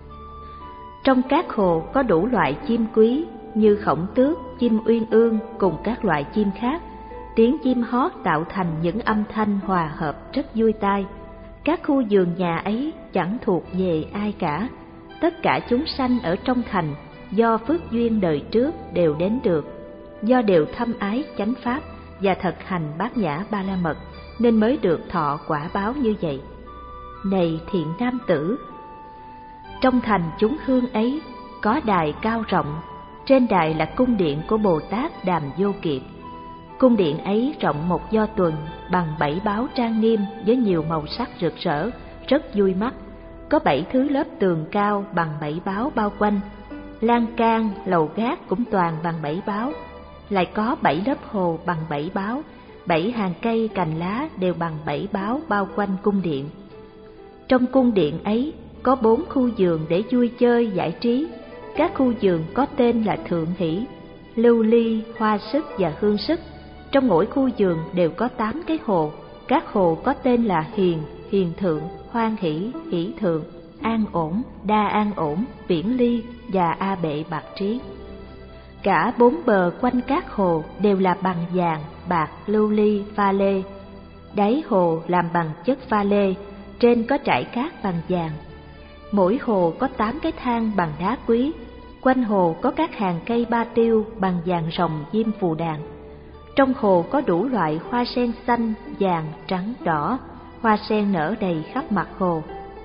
Trong các hồ có đủ loại chim quý như khổng tước, chim uyên ương cùng các loại chim khác. Tiếng chim hót tạo thành những âm thanh hòa hợp rất vui tai. Các khu vườn nhà ấy chẳng thuộc về ai cả. Tất cả chúng sanh ở trong thành do phước duyên đời trước đều đến được, do đều thâm ái chánh pháp và thực hành bát nhã ba la mật nên mới được thọ quả báo như vậy. Này thiện nam tử, trong thành chúng hương ấy có đài cao rộng, trên đài là cung điện của Bồ Tát Đàm Vô Kiệt. Cung điện ấy rộng một do tuần, bằng bảy báo trang nghiêm với nhiều màu sắc rực rỡ, rất vui mắt. Có bảy thứ lớp tường cao bằng bảy báo bao quanh, lan can, lầu gác cũng toàn bằng bảy báo. Lại có bảy lớp hồ bằng bảy báo, bảy hàng cây cành lá đều bằng bảy báo bao quanh cung điện. Trong cung điện ấy có bốn khu vườn để vui chơi giải trí. Các khu vườn có tên là Thượng Hỷ, Lưu Ly, Hoa Sức và Hương Sức. Trong mỗi khu vườn đều có tám cái hồ. Các hồ có tên là Hiền, Hiền Thượng, Hoan Hỷ, Hỷ Thượng, An Ổn, Đa An Ổn, Viễn Ly và A Bệ Bạc Trí. Cả bốn bờ quanh các hồ đều là bằng vàng, bạc, lưu ly, pha lê. Đáy hồ làm bằng chất pha lê, trên có trải cát bằng vàng. Mỗi hồ có tám cái thang bằng đá quý. Quanh hồ có các hàng cây ba tiêu bằng vàng rồng diêm phù đàn. Trong hồ có đủ loại hoa sen xanh, vàng, trắng, đỏ. Hoa sen nở đầy khắp mặt hồ.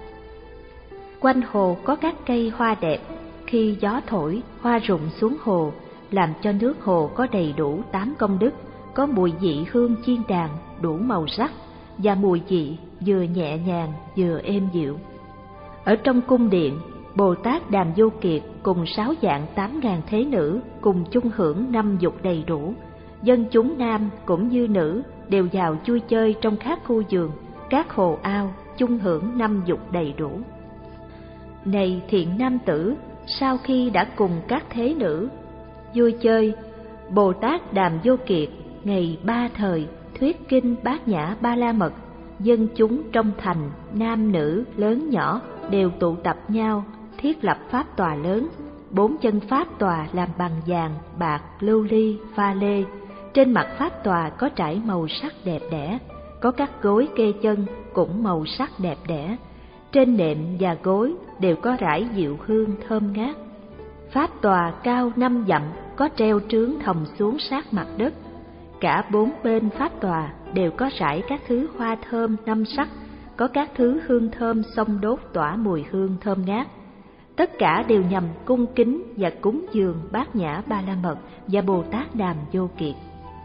Quanh hồ có các cây hoa đẹp. Khi gió thổi, hoa rụng xuống hồ, làm cho nước hồ có đầy đủ tám công đức, có mùi vị hương chiên đàn, đủ màu sắc, và mùi vị vừa nhẹ nhàng vừa êm dịu. Ở trong cung điện, Bồ Tát Đàm Vô Kiệt cùng sáu vạn tám ngàn thế nữ cùng chung hưởng năm dục đầy đủ. Dân chúng nam cũng như nữ đều vào vui chơi trong các khu vườn, các hồ ao, chung hưởng năm dục đầy đủ. Này thiện nam tử, sau khi đã cùng các thế nữ vui chơi, Bồ Tát Đàm Vô Kiệt ngày ba thời thuyết kinh bát nhã ba la mật. Dân chúng trong thành, nam nữ lớn nhỏ đều tụ tập nhau, thiết lập pháp tòa lớn. Bốn chân pháp tòa làm bằng vàng, bạc, lưu ly, pha lê. Trên mặt pháp tòa có trải màu sắc đẹp đẽ, có các gối kê chân cũng màu sắc đẹp đẽ. Trên nệm và gối đều có rải diệu hương thơm ngát. Pháp tòa cao năm dặm, có treo trướng thòng xuống sát mặt đất. Cả bốn bên pháp tòa đều có rải các thứ hoa thơm năm sắc, có các thứ hương thơm xông đốt tỏa mùi hương thơm ngát. Tất cả đều nhằm cung kính và cúng dường bát nhã ba la mật và Bồ Tát Đàm Vô Kiệt.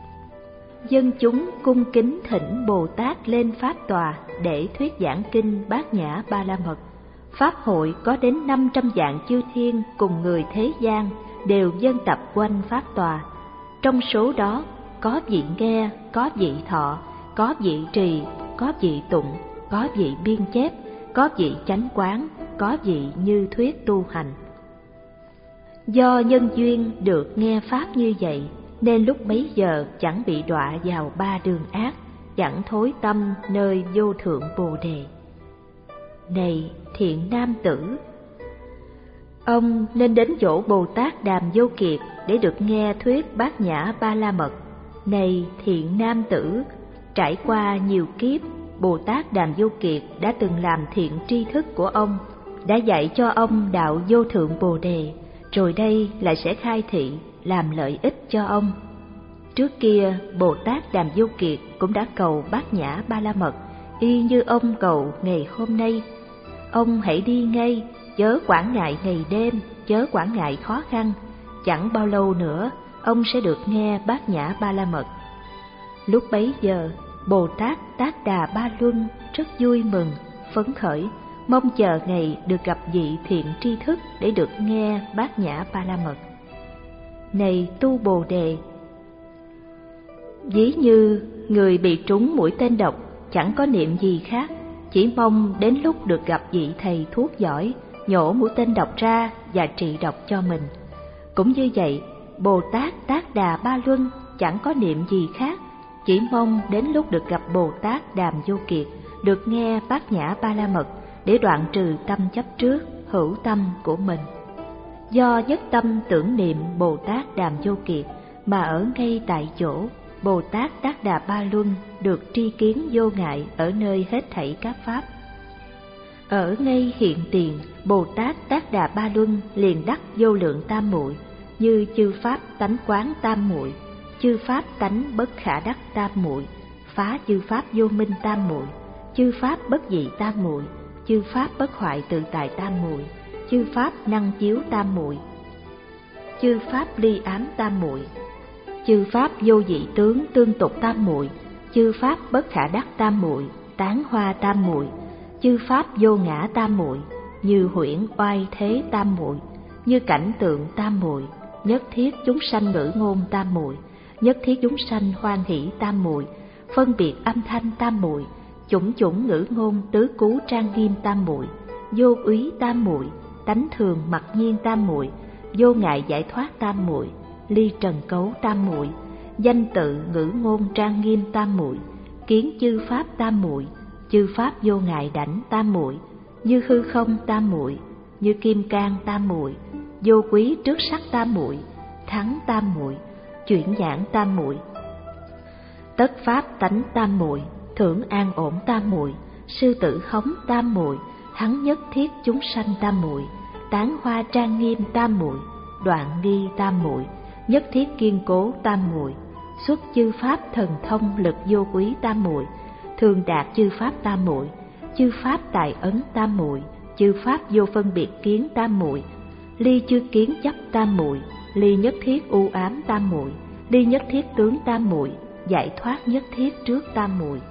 Dân chúng cung kính thỉnh Bồ Tát lên pháp tòa để thuyết giảng kinh bát nhã ba la mật. Pháp hội có đến năm trăm vạn chư thiên cùng người thế gian đều dân tập quanh pháp tòa. Trong số đó có vị nghe, có vị thọ, có vị trì, có vị tụng, có vị biên chép, có vị chánh quán, có vị như thuyết tu hành. Do nhân duyên được nghe pháp như vậy, nên lúc bấy giờ chẳng bị đọa vào ba đường ác, chẳng thối tâm nơi vô thượng Bồ Đề. Này thiện nam tử, ông nên đến chỗ Bồ Tát Đàm Vô Kiệt để được nghe thuyết Bát Nhã Ba La Mật. Này thiện nam tử, trải qua nhiều kiếp, Bồ Tát Đàm Vô Kiệt đã từng làm thiện tri thức của ông, đã dạy cho ông đạo vô thượng Bồ Đề, rồi đây lại sẽ khai thị làm lợi ích cho ông. Trước kia Bồ Tát Đàm Vô Kiệt cũng đã cầu Bát Nhã Ba La Mật y như ông cầu ngày hôm nay. Ông hãy đi ngay, chớ quản ngại ngày đêm, chớ quản ngại khó khăn, chẳng bao lâu nữa ông sẽ được nghe Bát Nhã Ba La Mật. Lúc bấy giờ Bồ Tát Tát Đà Ba Luân rất vui mừng, phấn khởi, mong chờ ngày được gặp vị thiện tri thức để được nghe Bát Nhã Ba La Mật. Này tu Bồ Đề, ví như người bị trúng mũi tên độc, chẳng có niệm gì khác, chỉ mong đến lúc được gặp vị thầy thuốc giỏi, nhổ mũi tên độc ra và trị độc cho mình. Cũng như vậy, Bồ Tát Tát Đà Ba Luân chẳng có niệm gì khác, chỉ mong đến lúc được gặp Bồ Tát Đàm Vô Kiệt, được nghe Bát Nhã Ba La Mật để đoạn trừ tâm chấp trước, hữu tâm của mình. Do nhất tâm tưởng niệm Bồ Tát Đàm Vô Kiệt mà ở ngay tại chỗ, Bồ Tát Tát Đà Ba Luân được tri kiến vô ngại ở nơi hết thảy các pháp. Ở ngay hiện tiền, Bồ Tát Tát Đà Ba Luân liền đắc vô lượng tam muội, như chư pháp tánh quán tam muội, chư pháp tánh bất khả đắc tam muội, phá chư pháp vô minh tam muội, chư pháp bất dị tam muội, chư pháp bất hoại tự tại tam muội, chư pháp năng chiếu tam muội, chư pháp ly ám tam muội, chư pháp vô dị tướng tương tục tam muội, chư pháp bất khả đắc tam muội, tán hoa tam muội, chư pháp vô ngã tam muội, như huyễn oai thế tam muội, như cảnh tượng tam muội, nhất thiết chúng sanh ngữ ngôn tam muội, nhất thiết chúng sanh hoan hỷ tam muội, phân biệt âm thanh tam muội, chủng chủng ngữ ngôn tứ cú trang nghiêm tam muội, vô úy tam muội, tánh thường mặc nhiên tam muội, vô ngại giải thoát tam muội, ly trần cấu tam muội, danh tự ngữ ngôn trang nghiêm tam muội, kiến chư pháp tam muội, chư pháp vô ngại đảnh tam muội, như hư không tam muội, như kim cang tam muội, vô quý trước sắc tam muội, thắng tam muội, chuyển giảng tam muội, tất pháp tánh tam muội, thưởng an ổn tam muội, sư tử hống tam muội, hắn nhất thiết chúng sanh tam muội, tán hoa trang nghiêm tam muội, đoạn nghi tam muội, nhất thiết kiên cố tam muội, xuất chư pháp thần thông lực vô quý tam muội, thường đạt chư pháp tam muội, chư pháp tài ấn tam muội, chư pháp vô phân biệt kiến tam muội, ly chư kiến chấp tam muội, ly nhất thiết u ám tam muội, ly nhất thiết tướng tam muội, giải thoát nhất thiết trước tam muội,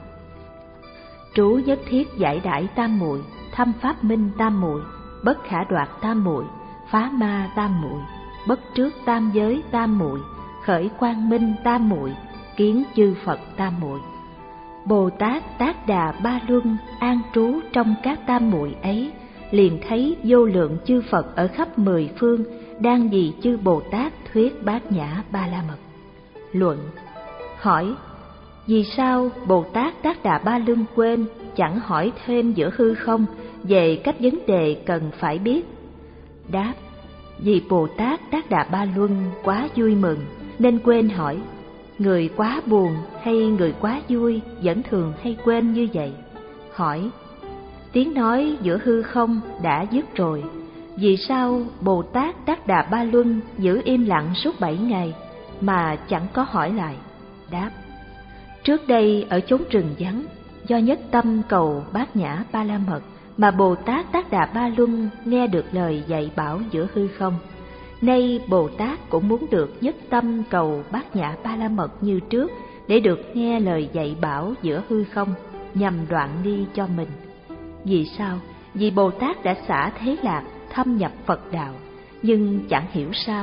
trú nhất thiết giải đãi tam muội, thâm pháp minh tam muội, bất khả đoạt tam muội, phá ma tam muội, bất trước tam giới tam muội, khởi quang minh tam muội, kiến chư Phật tam muội. Bồ Tát Tát Đà Ba Luân an trú trong các tam muội ấy, liền thấy vô lượng chư Phật ở khắp mười phương đang vì chư Bồ Tát thuyết Bát Nhã Ba La Mật. Luận: hỏi, vì sao Bồ Tát Tát Đà Ba Luân quên chẳng hỏi thêm giữa hư không về các vấn đề cần phải biết? Đáp: vì Bồ Tát Tát Đà Ba Luân quá vui mừng nên quên hỏi. Người quá buồn hay người quá vui vẫn thường hay quên như vậy. Hỏi: tiếng nói giữa hư không đã dứt rồi, vì sao Bồ Tát Tát Đà Ba Luân giữ im lặng suốt bảy ngày mà chẳng có hỏi lại? Đáp: trước đây ở chốn rừng vắng, do nhất tâm cầu Bát Nhã Ba La Mật mà Bồ Tát Tát Đà Ba Luân nghe được lời dạy bảo giữa hư không. Nay Bồ Tát cũng muốn được nhất tâm cầu Bát Nhã Ba La Mật như trước để được nghe lời dạy bảo giữa hư không, nhằm đoạn nghi cho mình. Vì sao? Vì Bồ Tát đã xả thế lạc, thâm nhập Phật đạo, nhưng chẳng hiểu sao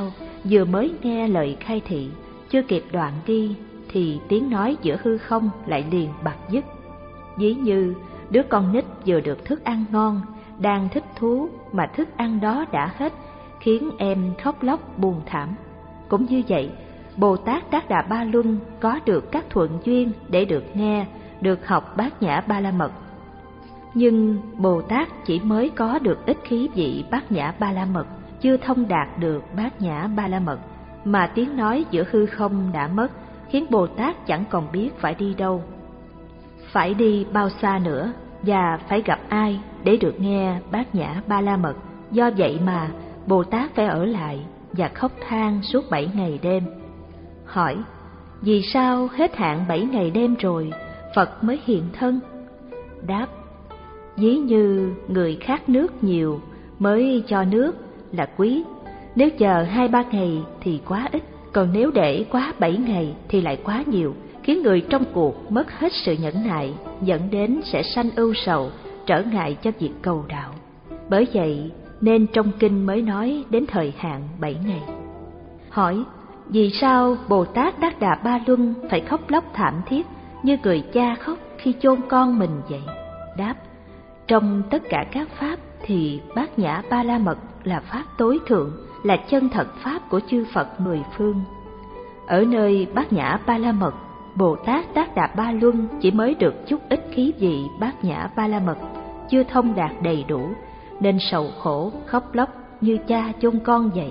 vừa mới nghe lời khai thị, chưa kịp đoạn đi, thì tiếng nói giữa hư không lại liền bặt dứt. Ví như đứa con nít vừa được thức ăn ngon, đang thích thú mà thức ăn đó đã hết, khiến em khóc lóc buồn thảm. Cũng như vậy, Bồ Tát Đát Đà Ba Luân có được các thuận duyên để được nghe, được học Bát Nhã Ba La Mật. Nhưng Bồ Tát chỉ mới có được ít khí vị Bát Nhã Ba La Mật, chưa thông đạt được Bát Nhã Ba La Mật, mà tiếng nói giữa hư không đã mất, khiến Bồ Tát chẳng còn biết phải đi đâu, phải đi bao xa nữa, và phải gặp ai để được nghe Bát Nhã Ba La Mật. Do vậy mà Bồ Tát phải ở lại và khóc than suốt bảy ngày đêm. Hỏi: vì sao hết hạn bảy ngày đêm rồi Phật mới hiện thân? Đáp: ví như người khát nước nhiều mới cho nước là quý, nếu chờ hai ba ngày thì quá ít, còn nếu để quá bảy ngày thì lại quá nhiều, khiến người trong cuộc mất hết sự nhẫn nại, dẫn đến sẽ sanh ưu sầu, trở ngại cho việc cầu đạo. Bởi vậy nên trong kinh mới nói đến thời hạn bảy ngày. Hỏi: vì sao Bồ Tát Đát Đà Ba Luân phải khóc lóc thảm thiết như người cha khóc khi chôn con mình vậy? Đáp: trong tất cả các pháp thì Bát Nhã Ba La Mật là pháp tối thượng, là chân thật pháp của chư Phật mười phương. Ở nơi Bát Nhã Ba La Mật, Bồ Tát Đát Đà Ba Luân chỉ mới được chút ít khí vị Bát Nhã Ba La Mật, chưa thông đạt đầy đủ, nên sầu khổ khóc lóc như cha chôn con vậy.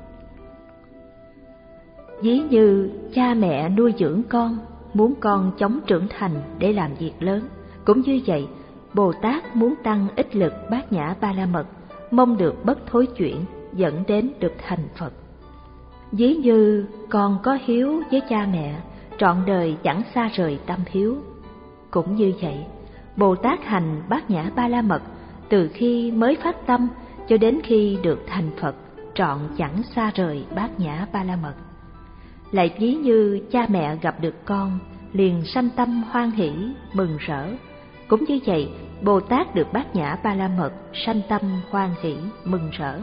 Ví như cha mẹ nuôi dưỡng con, muốn con chóng trưởng thành để làm việc lớn, cũng như vậy Bồ Tát muốn tăng ích lực Bát Nhã Ba La Mật, mong được bất thối chuyển, dẫn đến được thành Phật. Ví như con có hiếu với cha mẹ, trọn đời chẳng xa rời tâm hiếu. Cũng như vậy, Bồ Tát hành Bát Nhã Ba La Mật, từ khi mới phát tâm cho đến khi được thành Phật, trọn chẳng xa rời Bát Nhã Ba La Mật. Lại ví như cha mẹ gặp được con, liền sanh tâm hoan hỷ, mừng rỡ. Cũng như vậy, Bồ Tát được Bát Nhã Ba La Mật, sanh tâm hoan hỷ, mừng rỡ.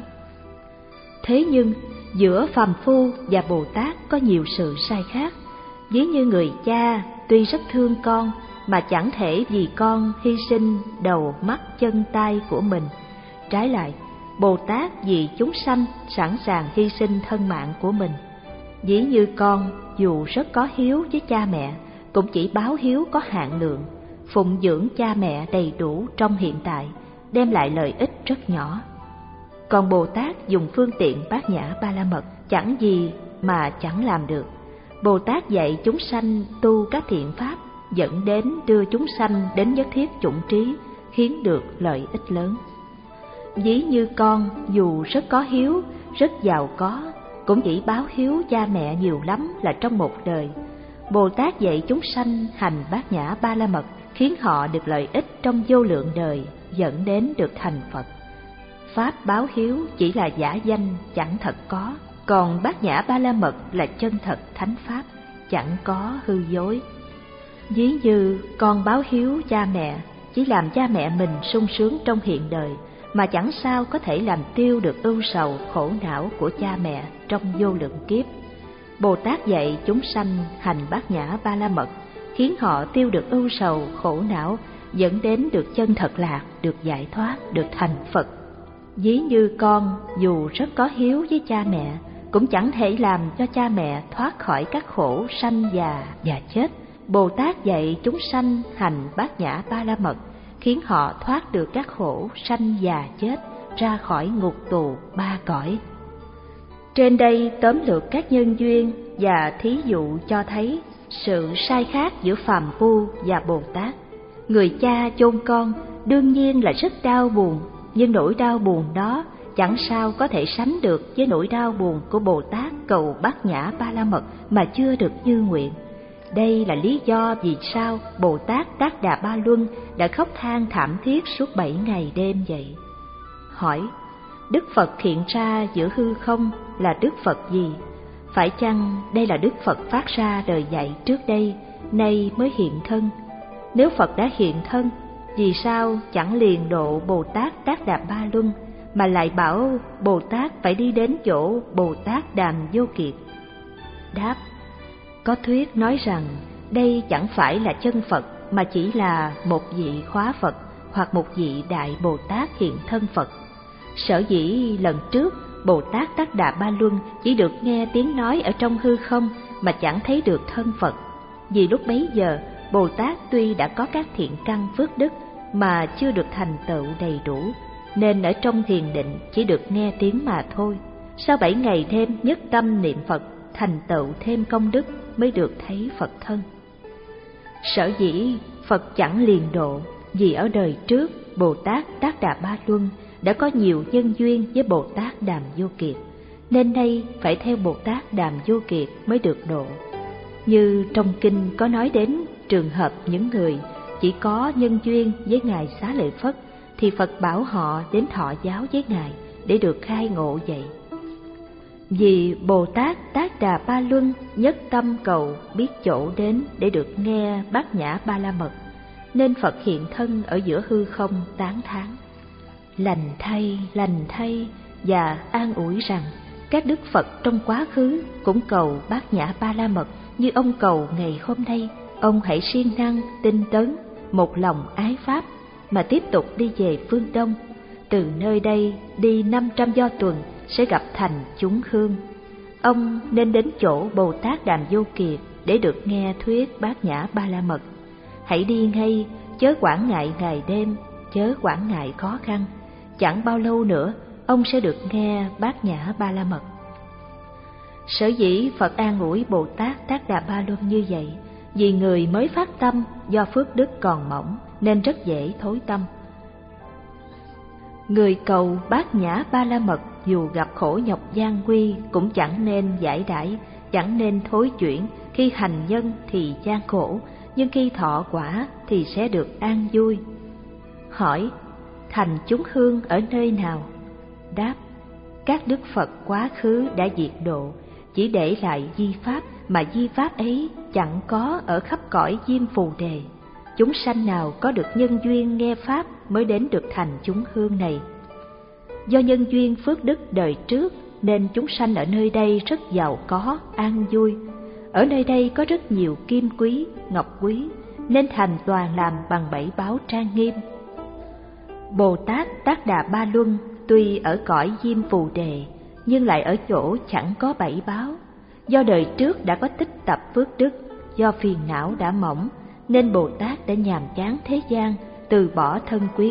Thế nhưng giữa phàm phu và Bồ Tát có nhiều sự sai khác. Ví như người cha tuy rất thương con mà chẳng thể vì con hy sinh đầu mắt chân tay của mình. Trái lại, Bồ Tát vì chúng sanh sẵn sàng hy sinh thân mạng của mình. Ví như con dù rất có hiếu với cha mẹ, cũng chỉ báo hiếu có hạn lượng, phụng dưỡng cha mẹ đầy đủ trong hiện tại, đem lại lợi ích rất nhỏ. Còn Bồ Tát dùng phương tiện Bát Nhã Ba La Mật, chẳng gì mà chẳng làm được. Bồ Tát dạy chúng sanh tu các thiện pháp, dẫn đến đưa chúng sanh đến nhất thiết chủng trí, khiến được lợi ích lớn. Ví như con dù rất có hiếu, rất giàu có, cũng chỉ báo hiếu cha mẹ nhiều lắm là trong một đời. Bồ Tát dạy chúng sanh hành Bát Nhã Ba La Mật, khiến họ được lợi ích trong vô lượng đời, dẫn đến được thành Phật. Pháp báo hiếu chỉ là giả danh, chẳng thật có, còn Bát Nhã Ba La Mật là chân thật thánh pháp, chẳng có hư dối. Ví như con báo hiếu cha mẹ, chỉ làm cha mẹ mình sung sướng trong hiện đời, mà chẳng sao có thể làm tiêu được ưu sầu khổ não của cha mẹ trong vô lượng kiếp. Bồ Tát dạy chúng sanh hành Bát Nhã Ba La Mật, khiến họ tiêu được ưu sầu khổ não, dẫn đến được chân thật lạc, được giải thoát, được thành Phật. Ví như con dù rất có hiếu với cha mẹ, cũng chẳng thể làm cho cha mẹ thoát khỏi các khổ sanh già và chết. Bồ Tát dạy chúng sanh hành Bát Nhã Ba La Mật, khiến họ thoát được các khổ sanh già chết, ra khỏi ngục tù ba cõi. Trên đây tóm lược các nhân duyên và thí dụ cho thấy sự sai khác giữa phàm phu và Bồ Tát. Người cha chôn con đương nhiên là rất đau buồn, nhưng nỗi đau buồn đó chẳng sao có thể sánh được với nỗi đau buồn của Bồ Tát cầu Bát Nhã Ba La Mật mà chưa được như nguyện. Đây là lý do vì sao Bồ Tát Đát Đà Ba Luân đã khóc than thảm thiết suốt bảy ngày đêm vậy. Hỏi: Đức Phật hiện ra giữa hư không là Đức Phật gì? Phải chăng đây là Đức Phật phát ra đời dạy trước đây, nay mới hiện thân? Nếu Phật đã hiện thân, vì sao chẳng liền độ Bồ Tát Đát Đà Ba Luân, mà lại bảo Bồ Tát phải đi đến chỗ Bồ Tát Đàm Vô Kiệt? Đáp: có thuyết nói rằng đây chẳng phải là chân Phật, mà chỉ là một vị khóa Phật hoặc một vị Đại Bồ Tát hiện thân Phật. Sở dĩ lần trước Bồ Tát Tát Đà Ba Luân chỉ được nghe tiếng nói ở trong hư không mà chẳng thấy được thân Phật, vì lúc bấy giờ Bồ Tát tuy đã có các thiện căn phước đức mà chưa được thành tựu đầy đủ, nên ở trong thiền định chỉ được nghe tiếng mà thôi. Sau bảy ngày thêm nhất tâm niệm Phật, thành tựu thêm công đức mới được thấy Phật thân. Sở dĩ Phật chẳng liền độ, vì ở đời trước Bồ Tát Tát Đà Ba Luân đã có nhiều nhân duyên với Bồ Tát Đàm Vô Kiệt, nên nay phải theo Bồ Tát Đàm Vô Kiệt mới được độ. Như trong kinh có nói đến trường hợp những người chỉ có nhân duyên với Ngài Xá Lợi Phất, thì Phật bảo họ đến thọ giáo với Ngài để được khai ngộ vậy. Vì Bồ Tát Tát Đà Ba Luân nhất tâm cầu biết chỗ đến để được nghe Bát Nhã Ba La Mật, nên Phật hiện thân ở giữa hư không tán thán: lành thay, lành thay, và an ủi rằng các đức Phật trong quá khứ cũng cầu Bát Nhã Ba La Mật như ông cầu ngày hôm nay. Ông hãy siêng năng, tinh tấn, một lòng ái pháp mà tiếp tục đi về phương Đông. Từ nơi đây đi năm trăm do tuần sẽ gặp thành chúng hương. Ông nên đến chỗ Bồ Tát Đàm Vô Kiệt để được nghe thuyết Bát Nhã Ba La Mật. Hãy đi ngay, chớ quản ngại ngày đêm, chớ quản ngại khó khăn. Chẳng bao lâu nữa ông sẽ được nghe Bát Nhã Ba La Mật. Sở dĩ Phật an ủi Bồ Tát Tát Đà Ba Luân như vậy, vì người mới phát tâm do phước đức còn mỏng nên rất dễ thối tâm. Người cầu Bát Nhã Ba La Mật dù gặp khổ nhọc gian nguy cũng chẳng nên giải đãi, chẳng nên thối chuyển. Khi hành nhân thì gian khổ, nhưng khi thọ quả thì sẽ được an vui. Hỏi: thành chúng hương ở nơi nào? Đáp: các đức Phật quá khứ đã diệt độ, chỉ để lại di pháp, mà di pháp ấy chẳng có ở khắp cõi Diêm Phù Đề. Chúng sanh nào có được nhân duyên nghe pháp mới đến được thành chúng hương này. Do nhân duyên phước đức đời trước nên chúng sanh ở nơi đây rất giàu có, an vui. Ở nơi đây có rất nhiều kim quý, ngọc quý, nên thành toàn làm bằng bảy báu trang nghiêm. Bồ Tát Tát Đà Ba Luân tuy ở cõi Diêm Phù Đề, nhưng lại ở chỗ chẳng có bảy báu. Do đời trước đã có tích tập phước đức, do phiền não đã mỏng, nên Bồ Tát đã nhàm chán thế gian, từ bỏ thân quyến,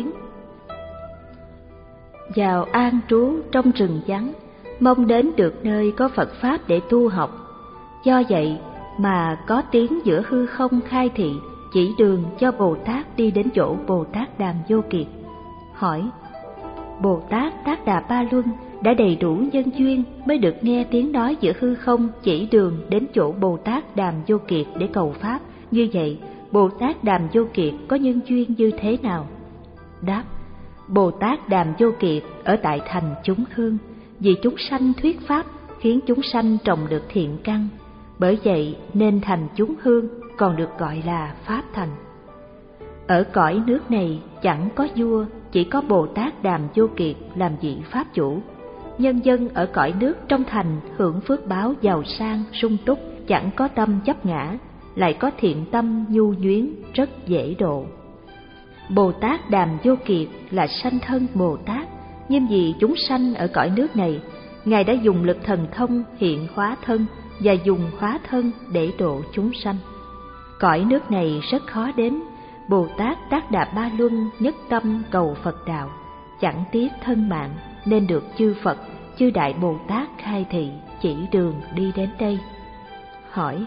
vào an trú trong rừng vắng, mong đến được nơi có Phật Pháp để tu học. Do vậy mà có tiếng giữa hư không khai thị, chỉ đường cho Bồ Tát đi đến chỗ Bồ Tát Đàm Vô Kiệt. Hỏi: Bồ Tát Tát Đà Ba Luân đã đầy đủ nhân duyên mới được nghe tiếng nói giữa hư không chỉ đường đến chỗ Bồ Tát Đàm Vô Kiệt để cầu Pháp. Như vậy, Bồ Tát Đàm Vô Kiệt có nhân duyên như thế nào? Đáp: Bồ Tát Đàm Vô Kiệt ở tại thành chúng hương, vì chúng sanh thuyết Pháp khiến chúng sanh trồng được thiện căn. Bởi vậy nên thành chúng hương, còn được gọi là Pháp thành. Ở cõi nước này chẳng có vua, chỉ có Bồ Tát Đàm Vô Kiệt làm vị Pháp chủ. Nhân dân ở cõi nước trong thành hưởng phước báo giàu sang, sung túc, chẳng có tâm chấp ngã, lại có thiện tâm nhu nhuyến, rất dễ độ. Bồ Tát Đàm Vô Kiệt là sanh thân Bồ Tát, nhưng vì chúng sanh ở cõi nước này, Ngài đã dùng lực thần thông hiện hóa thân và dùng hóa thân để độ chúng sanh. Cõi nước này rất khó đến, Bồ Tát Tát Đà Ba Luân nhất tâm cầu Phật đạo, chẳng tiếc thân mạng, nên được chư Phật, chư Đại Bồ Tát khai thị, chỉ đường đi đến đây. Hỏi: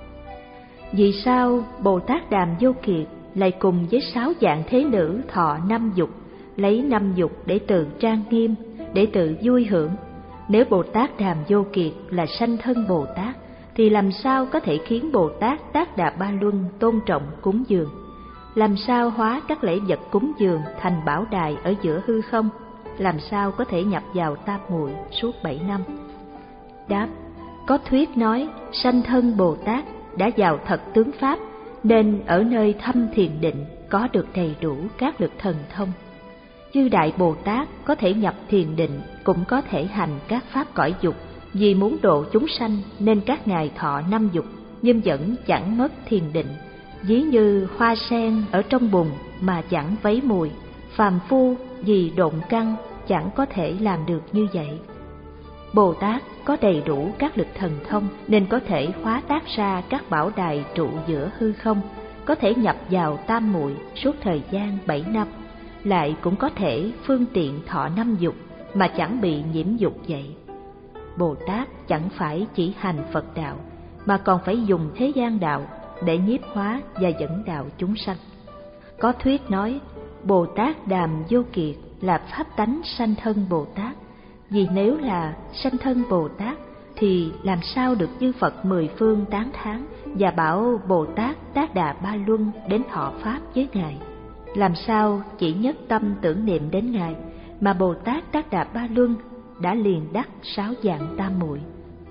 vì sao Bồ Tát Đàm Vô Kiệt lại cùng với sáu dạng thế nữ thọ năm dục, lấy năm dục để tự trang nghiêm, để tự vui hưởng? Nếu Bồ Tát Đàm Vô Kiệt là sanh thân Bồ Tát, thì làm sao có thể khiến Bồ Tát Tát Đà Ba Luân tôn trọng cúng dường? Làm sao hóa các lễ vật cúng dường thành bảo đài ở giữa hư không? Làm sao có thể nhập vào tam muội suốt bảy năm? Đáp: có thuyết nói sanh thân Bồ Tát đã vào thật tướng Pháp, nên ở nơi thâm thiền định có được đầy đủ các lực thần thông. Chư Đại Bồ Tát có thể nhập thiền định, cũng có thể hành các pháp cõi dục, vì muốn độ chúng sanh nên các ngài thọ năm dục, nhưng vẫn chẳng mất thiền định. Ví như hoa sen ở trong bùn mà chẳng vấy mùi, phàm phu vì độn căn chẳng có thể làm được như vậy. Bồ Tát có đầy đủ các lực thần thông nên có thể hóa tác ra các bảo đài trụ giữa hư không, có thể nhập vào tam muội suốt thời gian bảy năm, lại cũng có thể phương tiện thọ năm dục mà chẳng bị nhiễm dục vậy. Bồ Tát chẳng phải chỉ hành Phật đạo, mà còn phải dùng thế gian đạo để nhiếp hóa và dẫn đạo chúng sanh. Có thuyết nói, Bồ Tát Đàm Vô Kiệt là pháp tánh sanh thân Bồ Tát, vì nếu là sanh thân Bồ Tát thì làm sao được chư Phật mười phương tán thán và bảo Bồ Tát Tác Đà Ba Luân đến thọ pháp với Ngài? Làm sao chỉ nhất tâm tưởng niệm đến Ngài mà Bồ Tát Tác Đà Ba Luân đã liền đắc sáu dạng tam muội?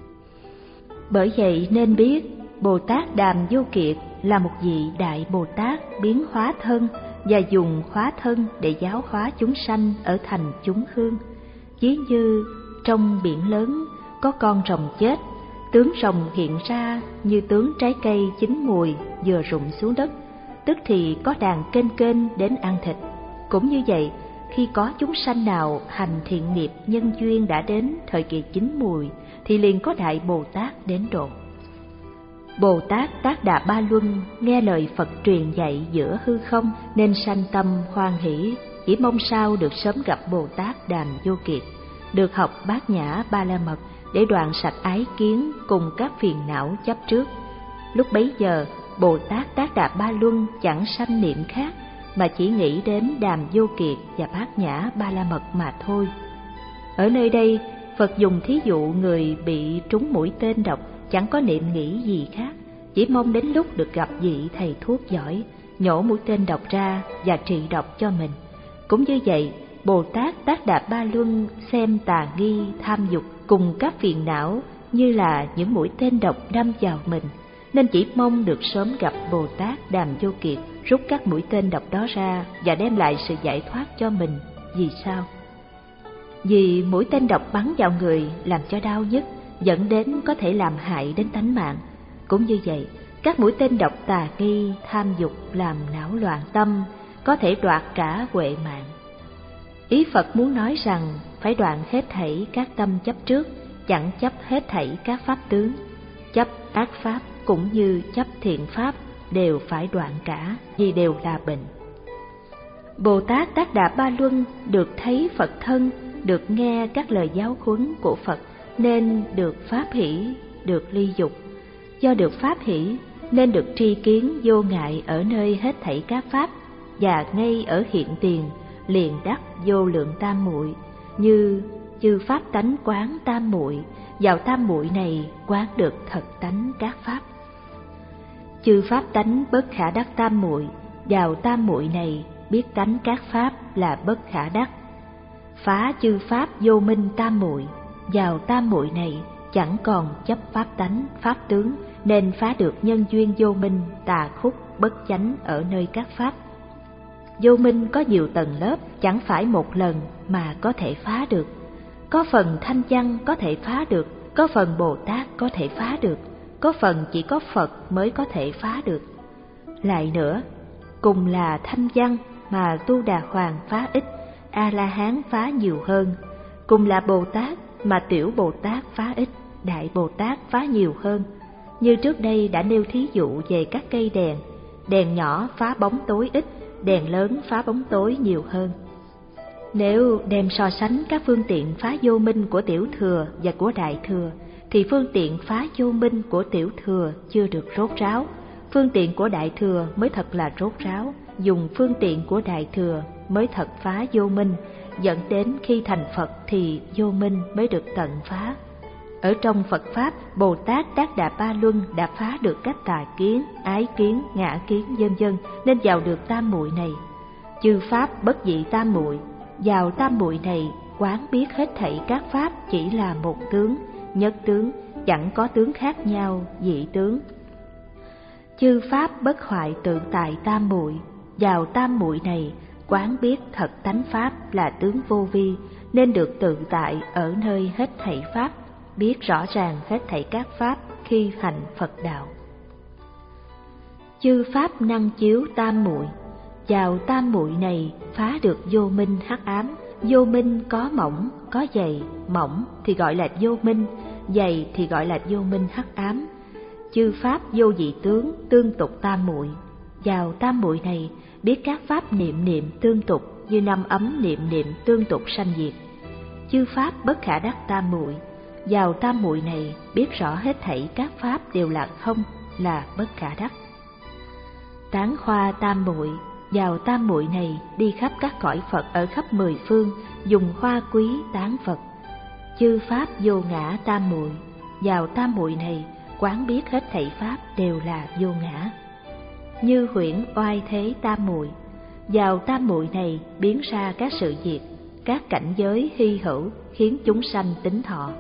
Bởi vậy nên biết Bồ Tát Đàm Vô Kiệt là một vị Đại Bồ Tát biến hóa thân và dùng hóa thân để giáo hóa chúng sanh ở thành chúng hương. Ví như trong biển lớn có con rồng chết, tướng rồng hiện ra như tướng trái cây chín mùi vừa rụng xuống đất, tức thì có đàn kênh kênh đến ăn thịt. Cũng như vậy, khi có chúng sanh nào hành thiện nghiệp nhân duyên đã đến thời kỳ chín mùi, thì liền có Đại Bồ Tát đến độ. Bồ Tát Tác Đà Ba Luân nghe lời Phật truyền dạy giữa hư không nên sanh tâm hoan hỷ, chỉ mong sao được sớm gặp Bồ Tát Đàm Vô Kiệt, được học Bát Nhã Ba La Mật để đoạn sạch ái kiến cùng các phiền não chấp trước. Lúc bấy giờ, Bồ Tát Tác Đà Ba Luân chẳng sanh niệm khác, mà chỉ nghĩ đến Đàm Vô Kiệt và Bát Nhã Ba La Mật mà thôi. Ở nơi đây, Phật dùng thí dụ người bị trúng mũi tên độc chẳng có niệm nghĩ gì khác, chỉ mong đến lúc được gặp vị thầy thuốc giỏi, nhổ mũi tên độc ra và trị độc cho mình. Cũng như vậy, Bồ Tát Tác Đà Ba Luân xem tà nghi, tham dục cùng các phiền não như là những mũi tên độc đâm vào mình, nên chỉ mong được sớm gặp Bồ Tát Đàm Vô Kiệt rút các mũi tên độc đó ra và đem lại sự giải thoát cho mình. Vì sao? Vì mũi tên độc bắn vào người làm cho đau nhức, dẫn đến có thể làm hại đến tánh mạng. Cũng như vậy, các mũi tên độc tà nghi, tham dục làm não loạn tâm, có thể đoạt cả huệ mạng. Ý Phật muốn nói rằng phải đoạn hết thảy các tâm chấp trước, chẳng chấp hết thảy các pháp tướng. Chấp ác pháp cũng như chấp thiện pháp đều phải đoạn cả, vì đều là bệnh. Bồ Tát Tác Đà Ba Luân được thấy Phật thân, được nghe các lời giáo huấn của Phật nên được pháp hỷ, được ly dục. Do được pháp hỷ nên được tri kiến vô ngại ở nơi hết thảy các pháp, và ngay ở hiện tiền liền đắc vô lượng tam muội, như chư pháp tánh quán tam muội, vào tam muội này quán được thật tánh các pháp. Chư pháp tánh bất khả đắc tam muội, vào tam muội này biết tánh các pháp là bất khả đắc. Phá chư pháp vô minh tam muội, vào tam muội này chẳng còn chấp pháp tánh, pháp tướng, nên phá được nhân duyên vô minh, tà khúc, bất chánh ở nơi các pháp. Vô minh có nhiều tầng lớp, chẳng phải một lần mà có thể phá được. Có phần thanh văn có thể phá được, có phần Bồ Tát có thể phá được, có phần chỉ có Phật mới có thể phá được. Lại nữa, cùng là thanh văn mà Tu Đà Hoàng phá ít, A-la-hán phá nhiều hơn. Cùng là Bồ Tát mà Tiểu Bồ Tát phá ít, Đại Bồ Tát phá nhiều hơn. Như trước đây đã nêu thí dụ về các cây đèn, đèn nhỏ phá bóng tối ít, đèn lớn phá bóng tối nhiều hơn. Nếu đem so sánh các phương tiện phá vô minh của Tiểu Thừa và của Đại Thừa, thì phương tiện phá vô minh của Tiểu Thừa chưa được rốt ráo, phương tiện của Đại Thừa mới thật là rốt ráo, dùng phương tiện của Đại Thừa mới thật phá vô minh, dẫn đến khi thành Phật thì vô minh mới được tận phá. Ở trong Phật Pháp, Bồ Tát Tác Đà Ba Luân đã phá được các tà kiến, ái kiến, ngã kiến, vân vân, nên vào được tam muội này. Chư Pháp bất dị tam muội, vào tam muội này quán biết hết thảy các Pháp chỉ là một tướng, nhất tướng, chẳng có tướng khác nhau, dị tướng. Chư Pháp bất hoại tự tại tam muội, vào tam muội này quán biết thật tánh pháp là tướng vô vi, nên được tự tại ở nơi hết thảy pháp, biết rõ ràng hết thảy các pháp khi hành Phật đạo. Chư pháp năng chiếu tam muội, vào tam muội này phá được vô minh hắc ám. Vô minh có mỏng, có dày, mỏng thì gọi là vô minh, dày thì gọi là vô minh hắc ám. Chư pháp vô dị tướng, tương tục tam muội, vào tam muội này biết các pháp niệm niệm tương tục, như năm ấm niệm niệm tương tục sanh diệt. Chư pháp bất khả đắc tam muội, vào tam muội này biết rõ hết thảy các pháp đều là không, là bất khả đắc. Tán hoa tam muội, vào tam muội này đi khắp các cõi Phật ở khắp mười phương, dùng hoa quý tán Phật. Chư pháp vô ngã tam muội, vào tam muội này quán biết hết thảy pháp đều là vô ngã. Như huyễn oai thế tam muội, vào tam muội này biến ra các sự việc, các cảnh giới hy hữu khiến chúng sanh tính thọ.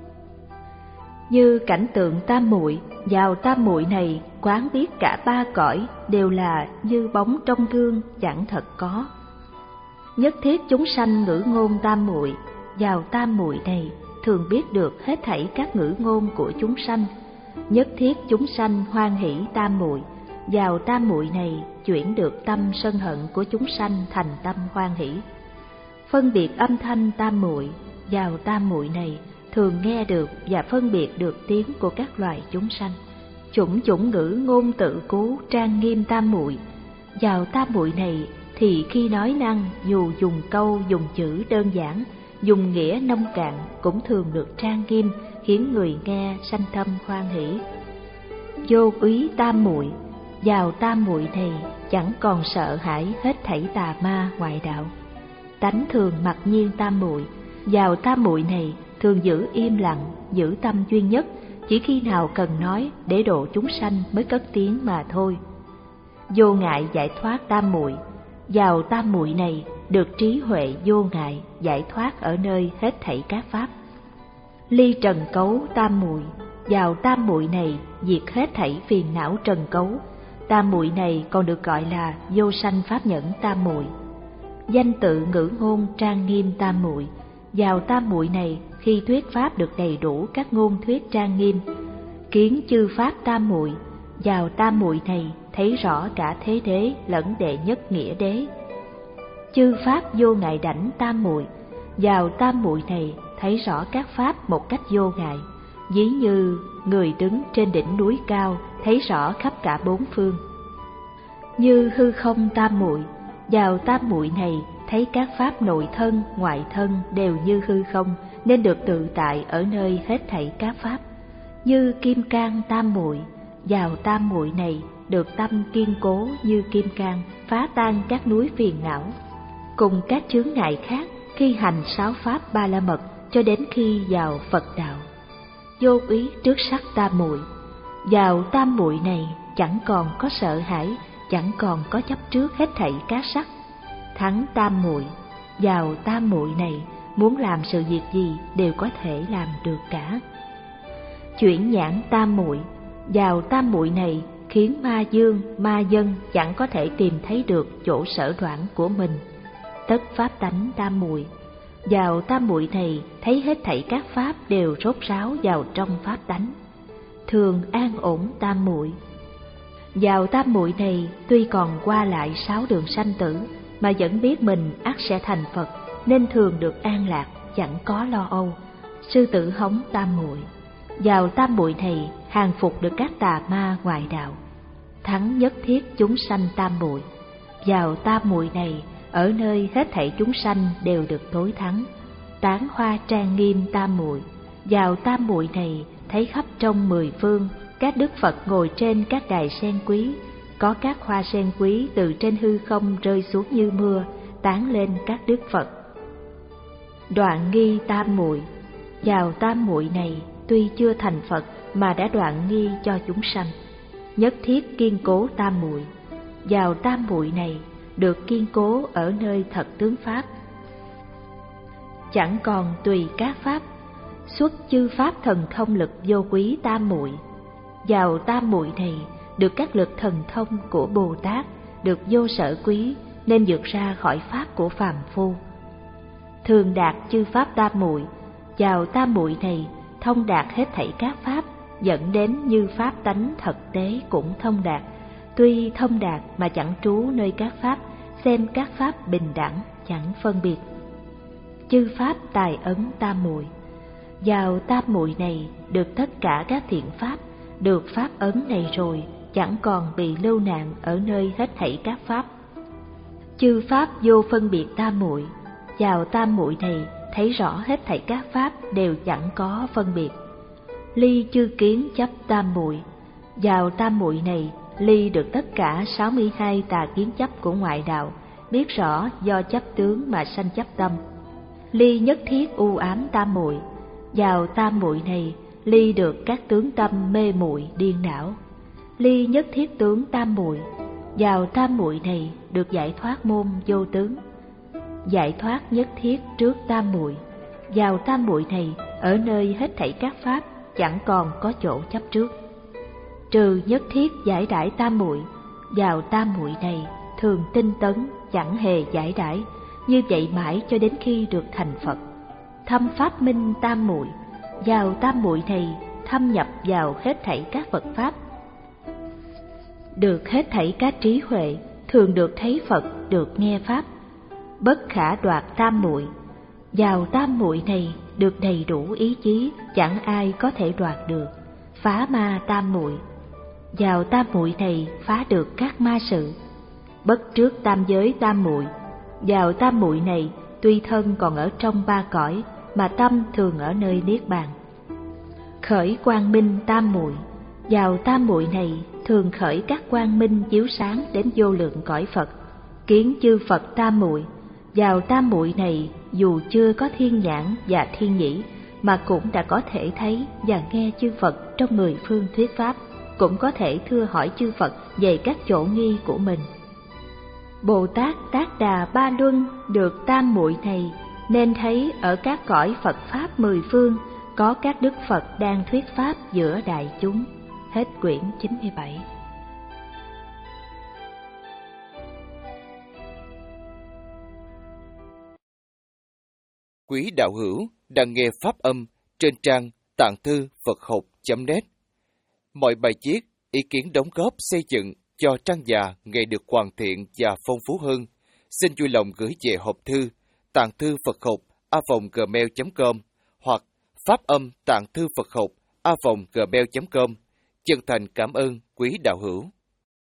Như cảnh tượng tam muội, vào tam muội này quán biết cả ba cõi đều là như bóng trong gương, chẳng thật có. Nhất thiết chúng sanh ngữ ngôn tam muội, vào tam muội này thường biết được hết thảy các ngữ ngôn của chúng sanh. Nhất thiết chúng sanh hoan hỷ tam muội, vào tam muội này chuyển được tâm sân hận của chúng sanh thành tâm hoan hỷ. Phân biệt âm thanh tam muội, vào tam muội này thường nghe được và phân biệt được tiếng của các loài chúng sanh. Chủng chủng ngữ ngôn tự cú trang nghiêm tam muội, vào tam muội này thì khi nói năng dù dùng câu dùng chữ đơn giản, dùng nghĩa nông cạn cũng thường được trang nghiêm, khiến người nghe sanh tâm hoan hỷ. Vô úy tam muội, vào tam muội này chẳng còn sợ hãi hết thảy tà ma ngoại đạo. Tánh thường mặc nhiên tam muội, vào tam muội này thường giữ im lặng, giữ tâm chuyên nhất, chỉ khi nào cần nói để độ chúng sanh mới cất tiếng mà thôi. Vô ngại giải thoát tam muội, vào tam muội này được trí huệ vô ngại giải thoát ở nơi hết thảy các pháp. Ly trần cấu tam muội, vào tam muội này diệt hết thảy phiền não trần cấu. Tam muội này còn được gọi là vô sanh pháp nhẫn tam muội. Danh tự ngữ ngôn trang nghiêm tam muội, vào tam muội này khi thuyết pháp được đầy đủ các ngôn thuyết trang nghiêm. Kiến chư pháp tam muội, vào tam muội này thấy rõ cả thế đế lẫn đệ nhất nghĩa đế. Chư pháp vô ngại đảnh tam muội, vào tam muội này thấy rõ các pháp một cách vô ngại, ví như người đứng trên đỉnh núi cao thấy rõ khắp cả bốn phương. Như hư không tam muội, vào tam muội này thấy các pháp nội thân ngoại thân đều như hư không, nên được tự tại ở nơi hết thảy các pháp. Như kim cang tam muội, vào tam muội này được tâm kiên cố như kim cang, phá tan các núi phiền não cùng các chướng ngại khác khi hành sáu pháp ba la mật cho đến khi vào Phật đạo. Vô úy trước sắc tam muội, vào tam muội này chẳng còn có sợ hãi, chẳng còn có chấp trước hết thảy các sắc. Thắng tam muội, vào tam muội này muốn làm sự việc gì đều có thể làm được cả. Chuyển nhãn tam muội, vào tam muội này khiến ma dương, ma dân chẳng có thể tìm thấy được chỗ sở đoạn của mình. Tất pháp tánh tam muội, vào tam muội này thấy hết thảy các pháp đều rốt ráo vào trong pháp tánh. Thường an ổn tam muội, vào tam muội này tuy còn qua lại sáu đường sanh tử mà vẫn biết mình ắt sẽ thành Phật, nên thường được an lạc, chẳng có lo âu. Sư tử hống tam muội, vào tam muội này hàng phục được các tà ma ngoại đạo. Thắng nhất thiết chúng sanh tam muội, vào tam muội này ở nơi hết thảy chúng sanh đều được tối thắng. Tán hoa trang nghiêm tam muội, vào tam muội này thấy khắp trong mười phương các đức Phật ngồi trên các đài sen quý, có các hoa sen quý từ trên hư không rơi xuống như mưa, tán lên các đức Phật. Đoạn nghi tam muội, vào tam muội này tuy chưa thành Phật mà đã đoạn nghi cho chúng sanh. Nhất thiết kiên cố tam muội, vào tam muội này được kiên cố ở nơi thật tướng pháp. Chẳng còn tùy các pháp, xuất chư pháp thần thông lực vô quý tam muội, vào tam muội này được các lực thần thông của Bồ Tát, được vô sở quý, nên vượt ra khỏi pháp của phàm phu. Thường đạt chư pháp tam muội, vào tam muội này thông đạt hết thảy các pháp, dẫn đến như pháp tánh thực tế cũng thông đạt. Tuy thông đạt mà chẳng trú nơi các pháp, xem các pháp bình đẳng, chẳng phân biệt. Chư pháp tài ấn tam muội, vào tam muội này được tất cả các thiện pháp, được pháp ấn này rồi chẳng còn bị lưu nạn ở nơi hết thảy các pháp. Chư pháp vô phân biệt tam muội, vào tam muội này thấy rõ hết thảy các pháp đều chẳng có phân biệt. Ly chư kiến chấp tam muội, vào tam muội này ly được tất cả sáu mươi hai tà kiến chấp của ngoại đạo, biết rõ do chấp tướng mà sanh chấp tâm. Ly nhất thiết u ám tam muội, vào tam muội này ly được các tướng tâm mê muội điên đảo. Ly nhất thiết tướng tam muội, vào tam muội này được giải thoát môn vô tướng. Giải thoát nhất thiết trước tam muội, vào tam muội này ở nơi hết thảy các pháp chẳng còn có chỗ chấp trước. Trừ nhất thiết giải đãi tam muội, vào tam muội này thường tinh tấn chẳng hề giải đãi, như vậy mãi cho đến khi được thành Phật. Thâm pháp minh tam muội, vào tam muội này thâm nhập vào hết thảy các Phật pháp, được hết thảy các trí huệ, thường được thấy Phật, được nghe pháp. Bất khả đoạt tam muội, vào tam muội này được đầy đủ ý chí, chẳng ai có thể đoạt được. Phá ma tam muội, vào tam muội này phá được các ma sự. Bất trước tam giới tam muội, vào tam muội này tuy thân còn ở trong ba cõi, mà tâm thường ở nơi niết bàn. Khởi quang minh tam muội, vào tam muội này thường khởi các quang minh chiếu sáng đến vô lượng cõi Phật. Kiến chư Phật tam muội, vào tam muội này dù chưa có thiên nhãn và thiên nhĩ, mà cũng đã có thể thấy và nghe chư Phật trong mười phương thuyết pháp, cũng có thể thưa hỏi chư Phật về các chỗ nghi của mình. Bồ Tát Tát Đà Ba Luân được tam muội này, nên thấy ở các cõi Phật pháp mười phương có các đức Phật đang thuyết pháp giữa đại chúng. Hết quyển chín mươi bảy. Quý đạo hữu đang nghe pháp âm trên trang tạng thư Phật học chấm net. Mọi bài viết, ý kiến đóng góp xây dựng cho trang già ngày được hoàn thiện và phong phú hơn, xin vui lòng gửi về hộp thư tạng thư Phật học a vòng gmail chấm com hoặc pháp âm tạng thư Phật học a vòng gmail chấm com. Chân thành cảm ơn quý đạo hữu.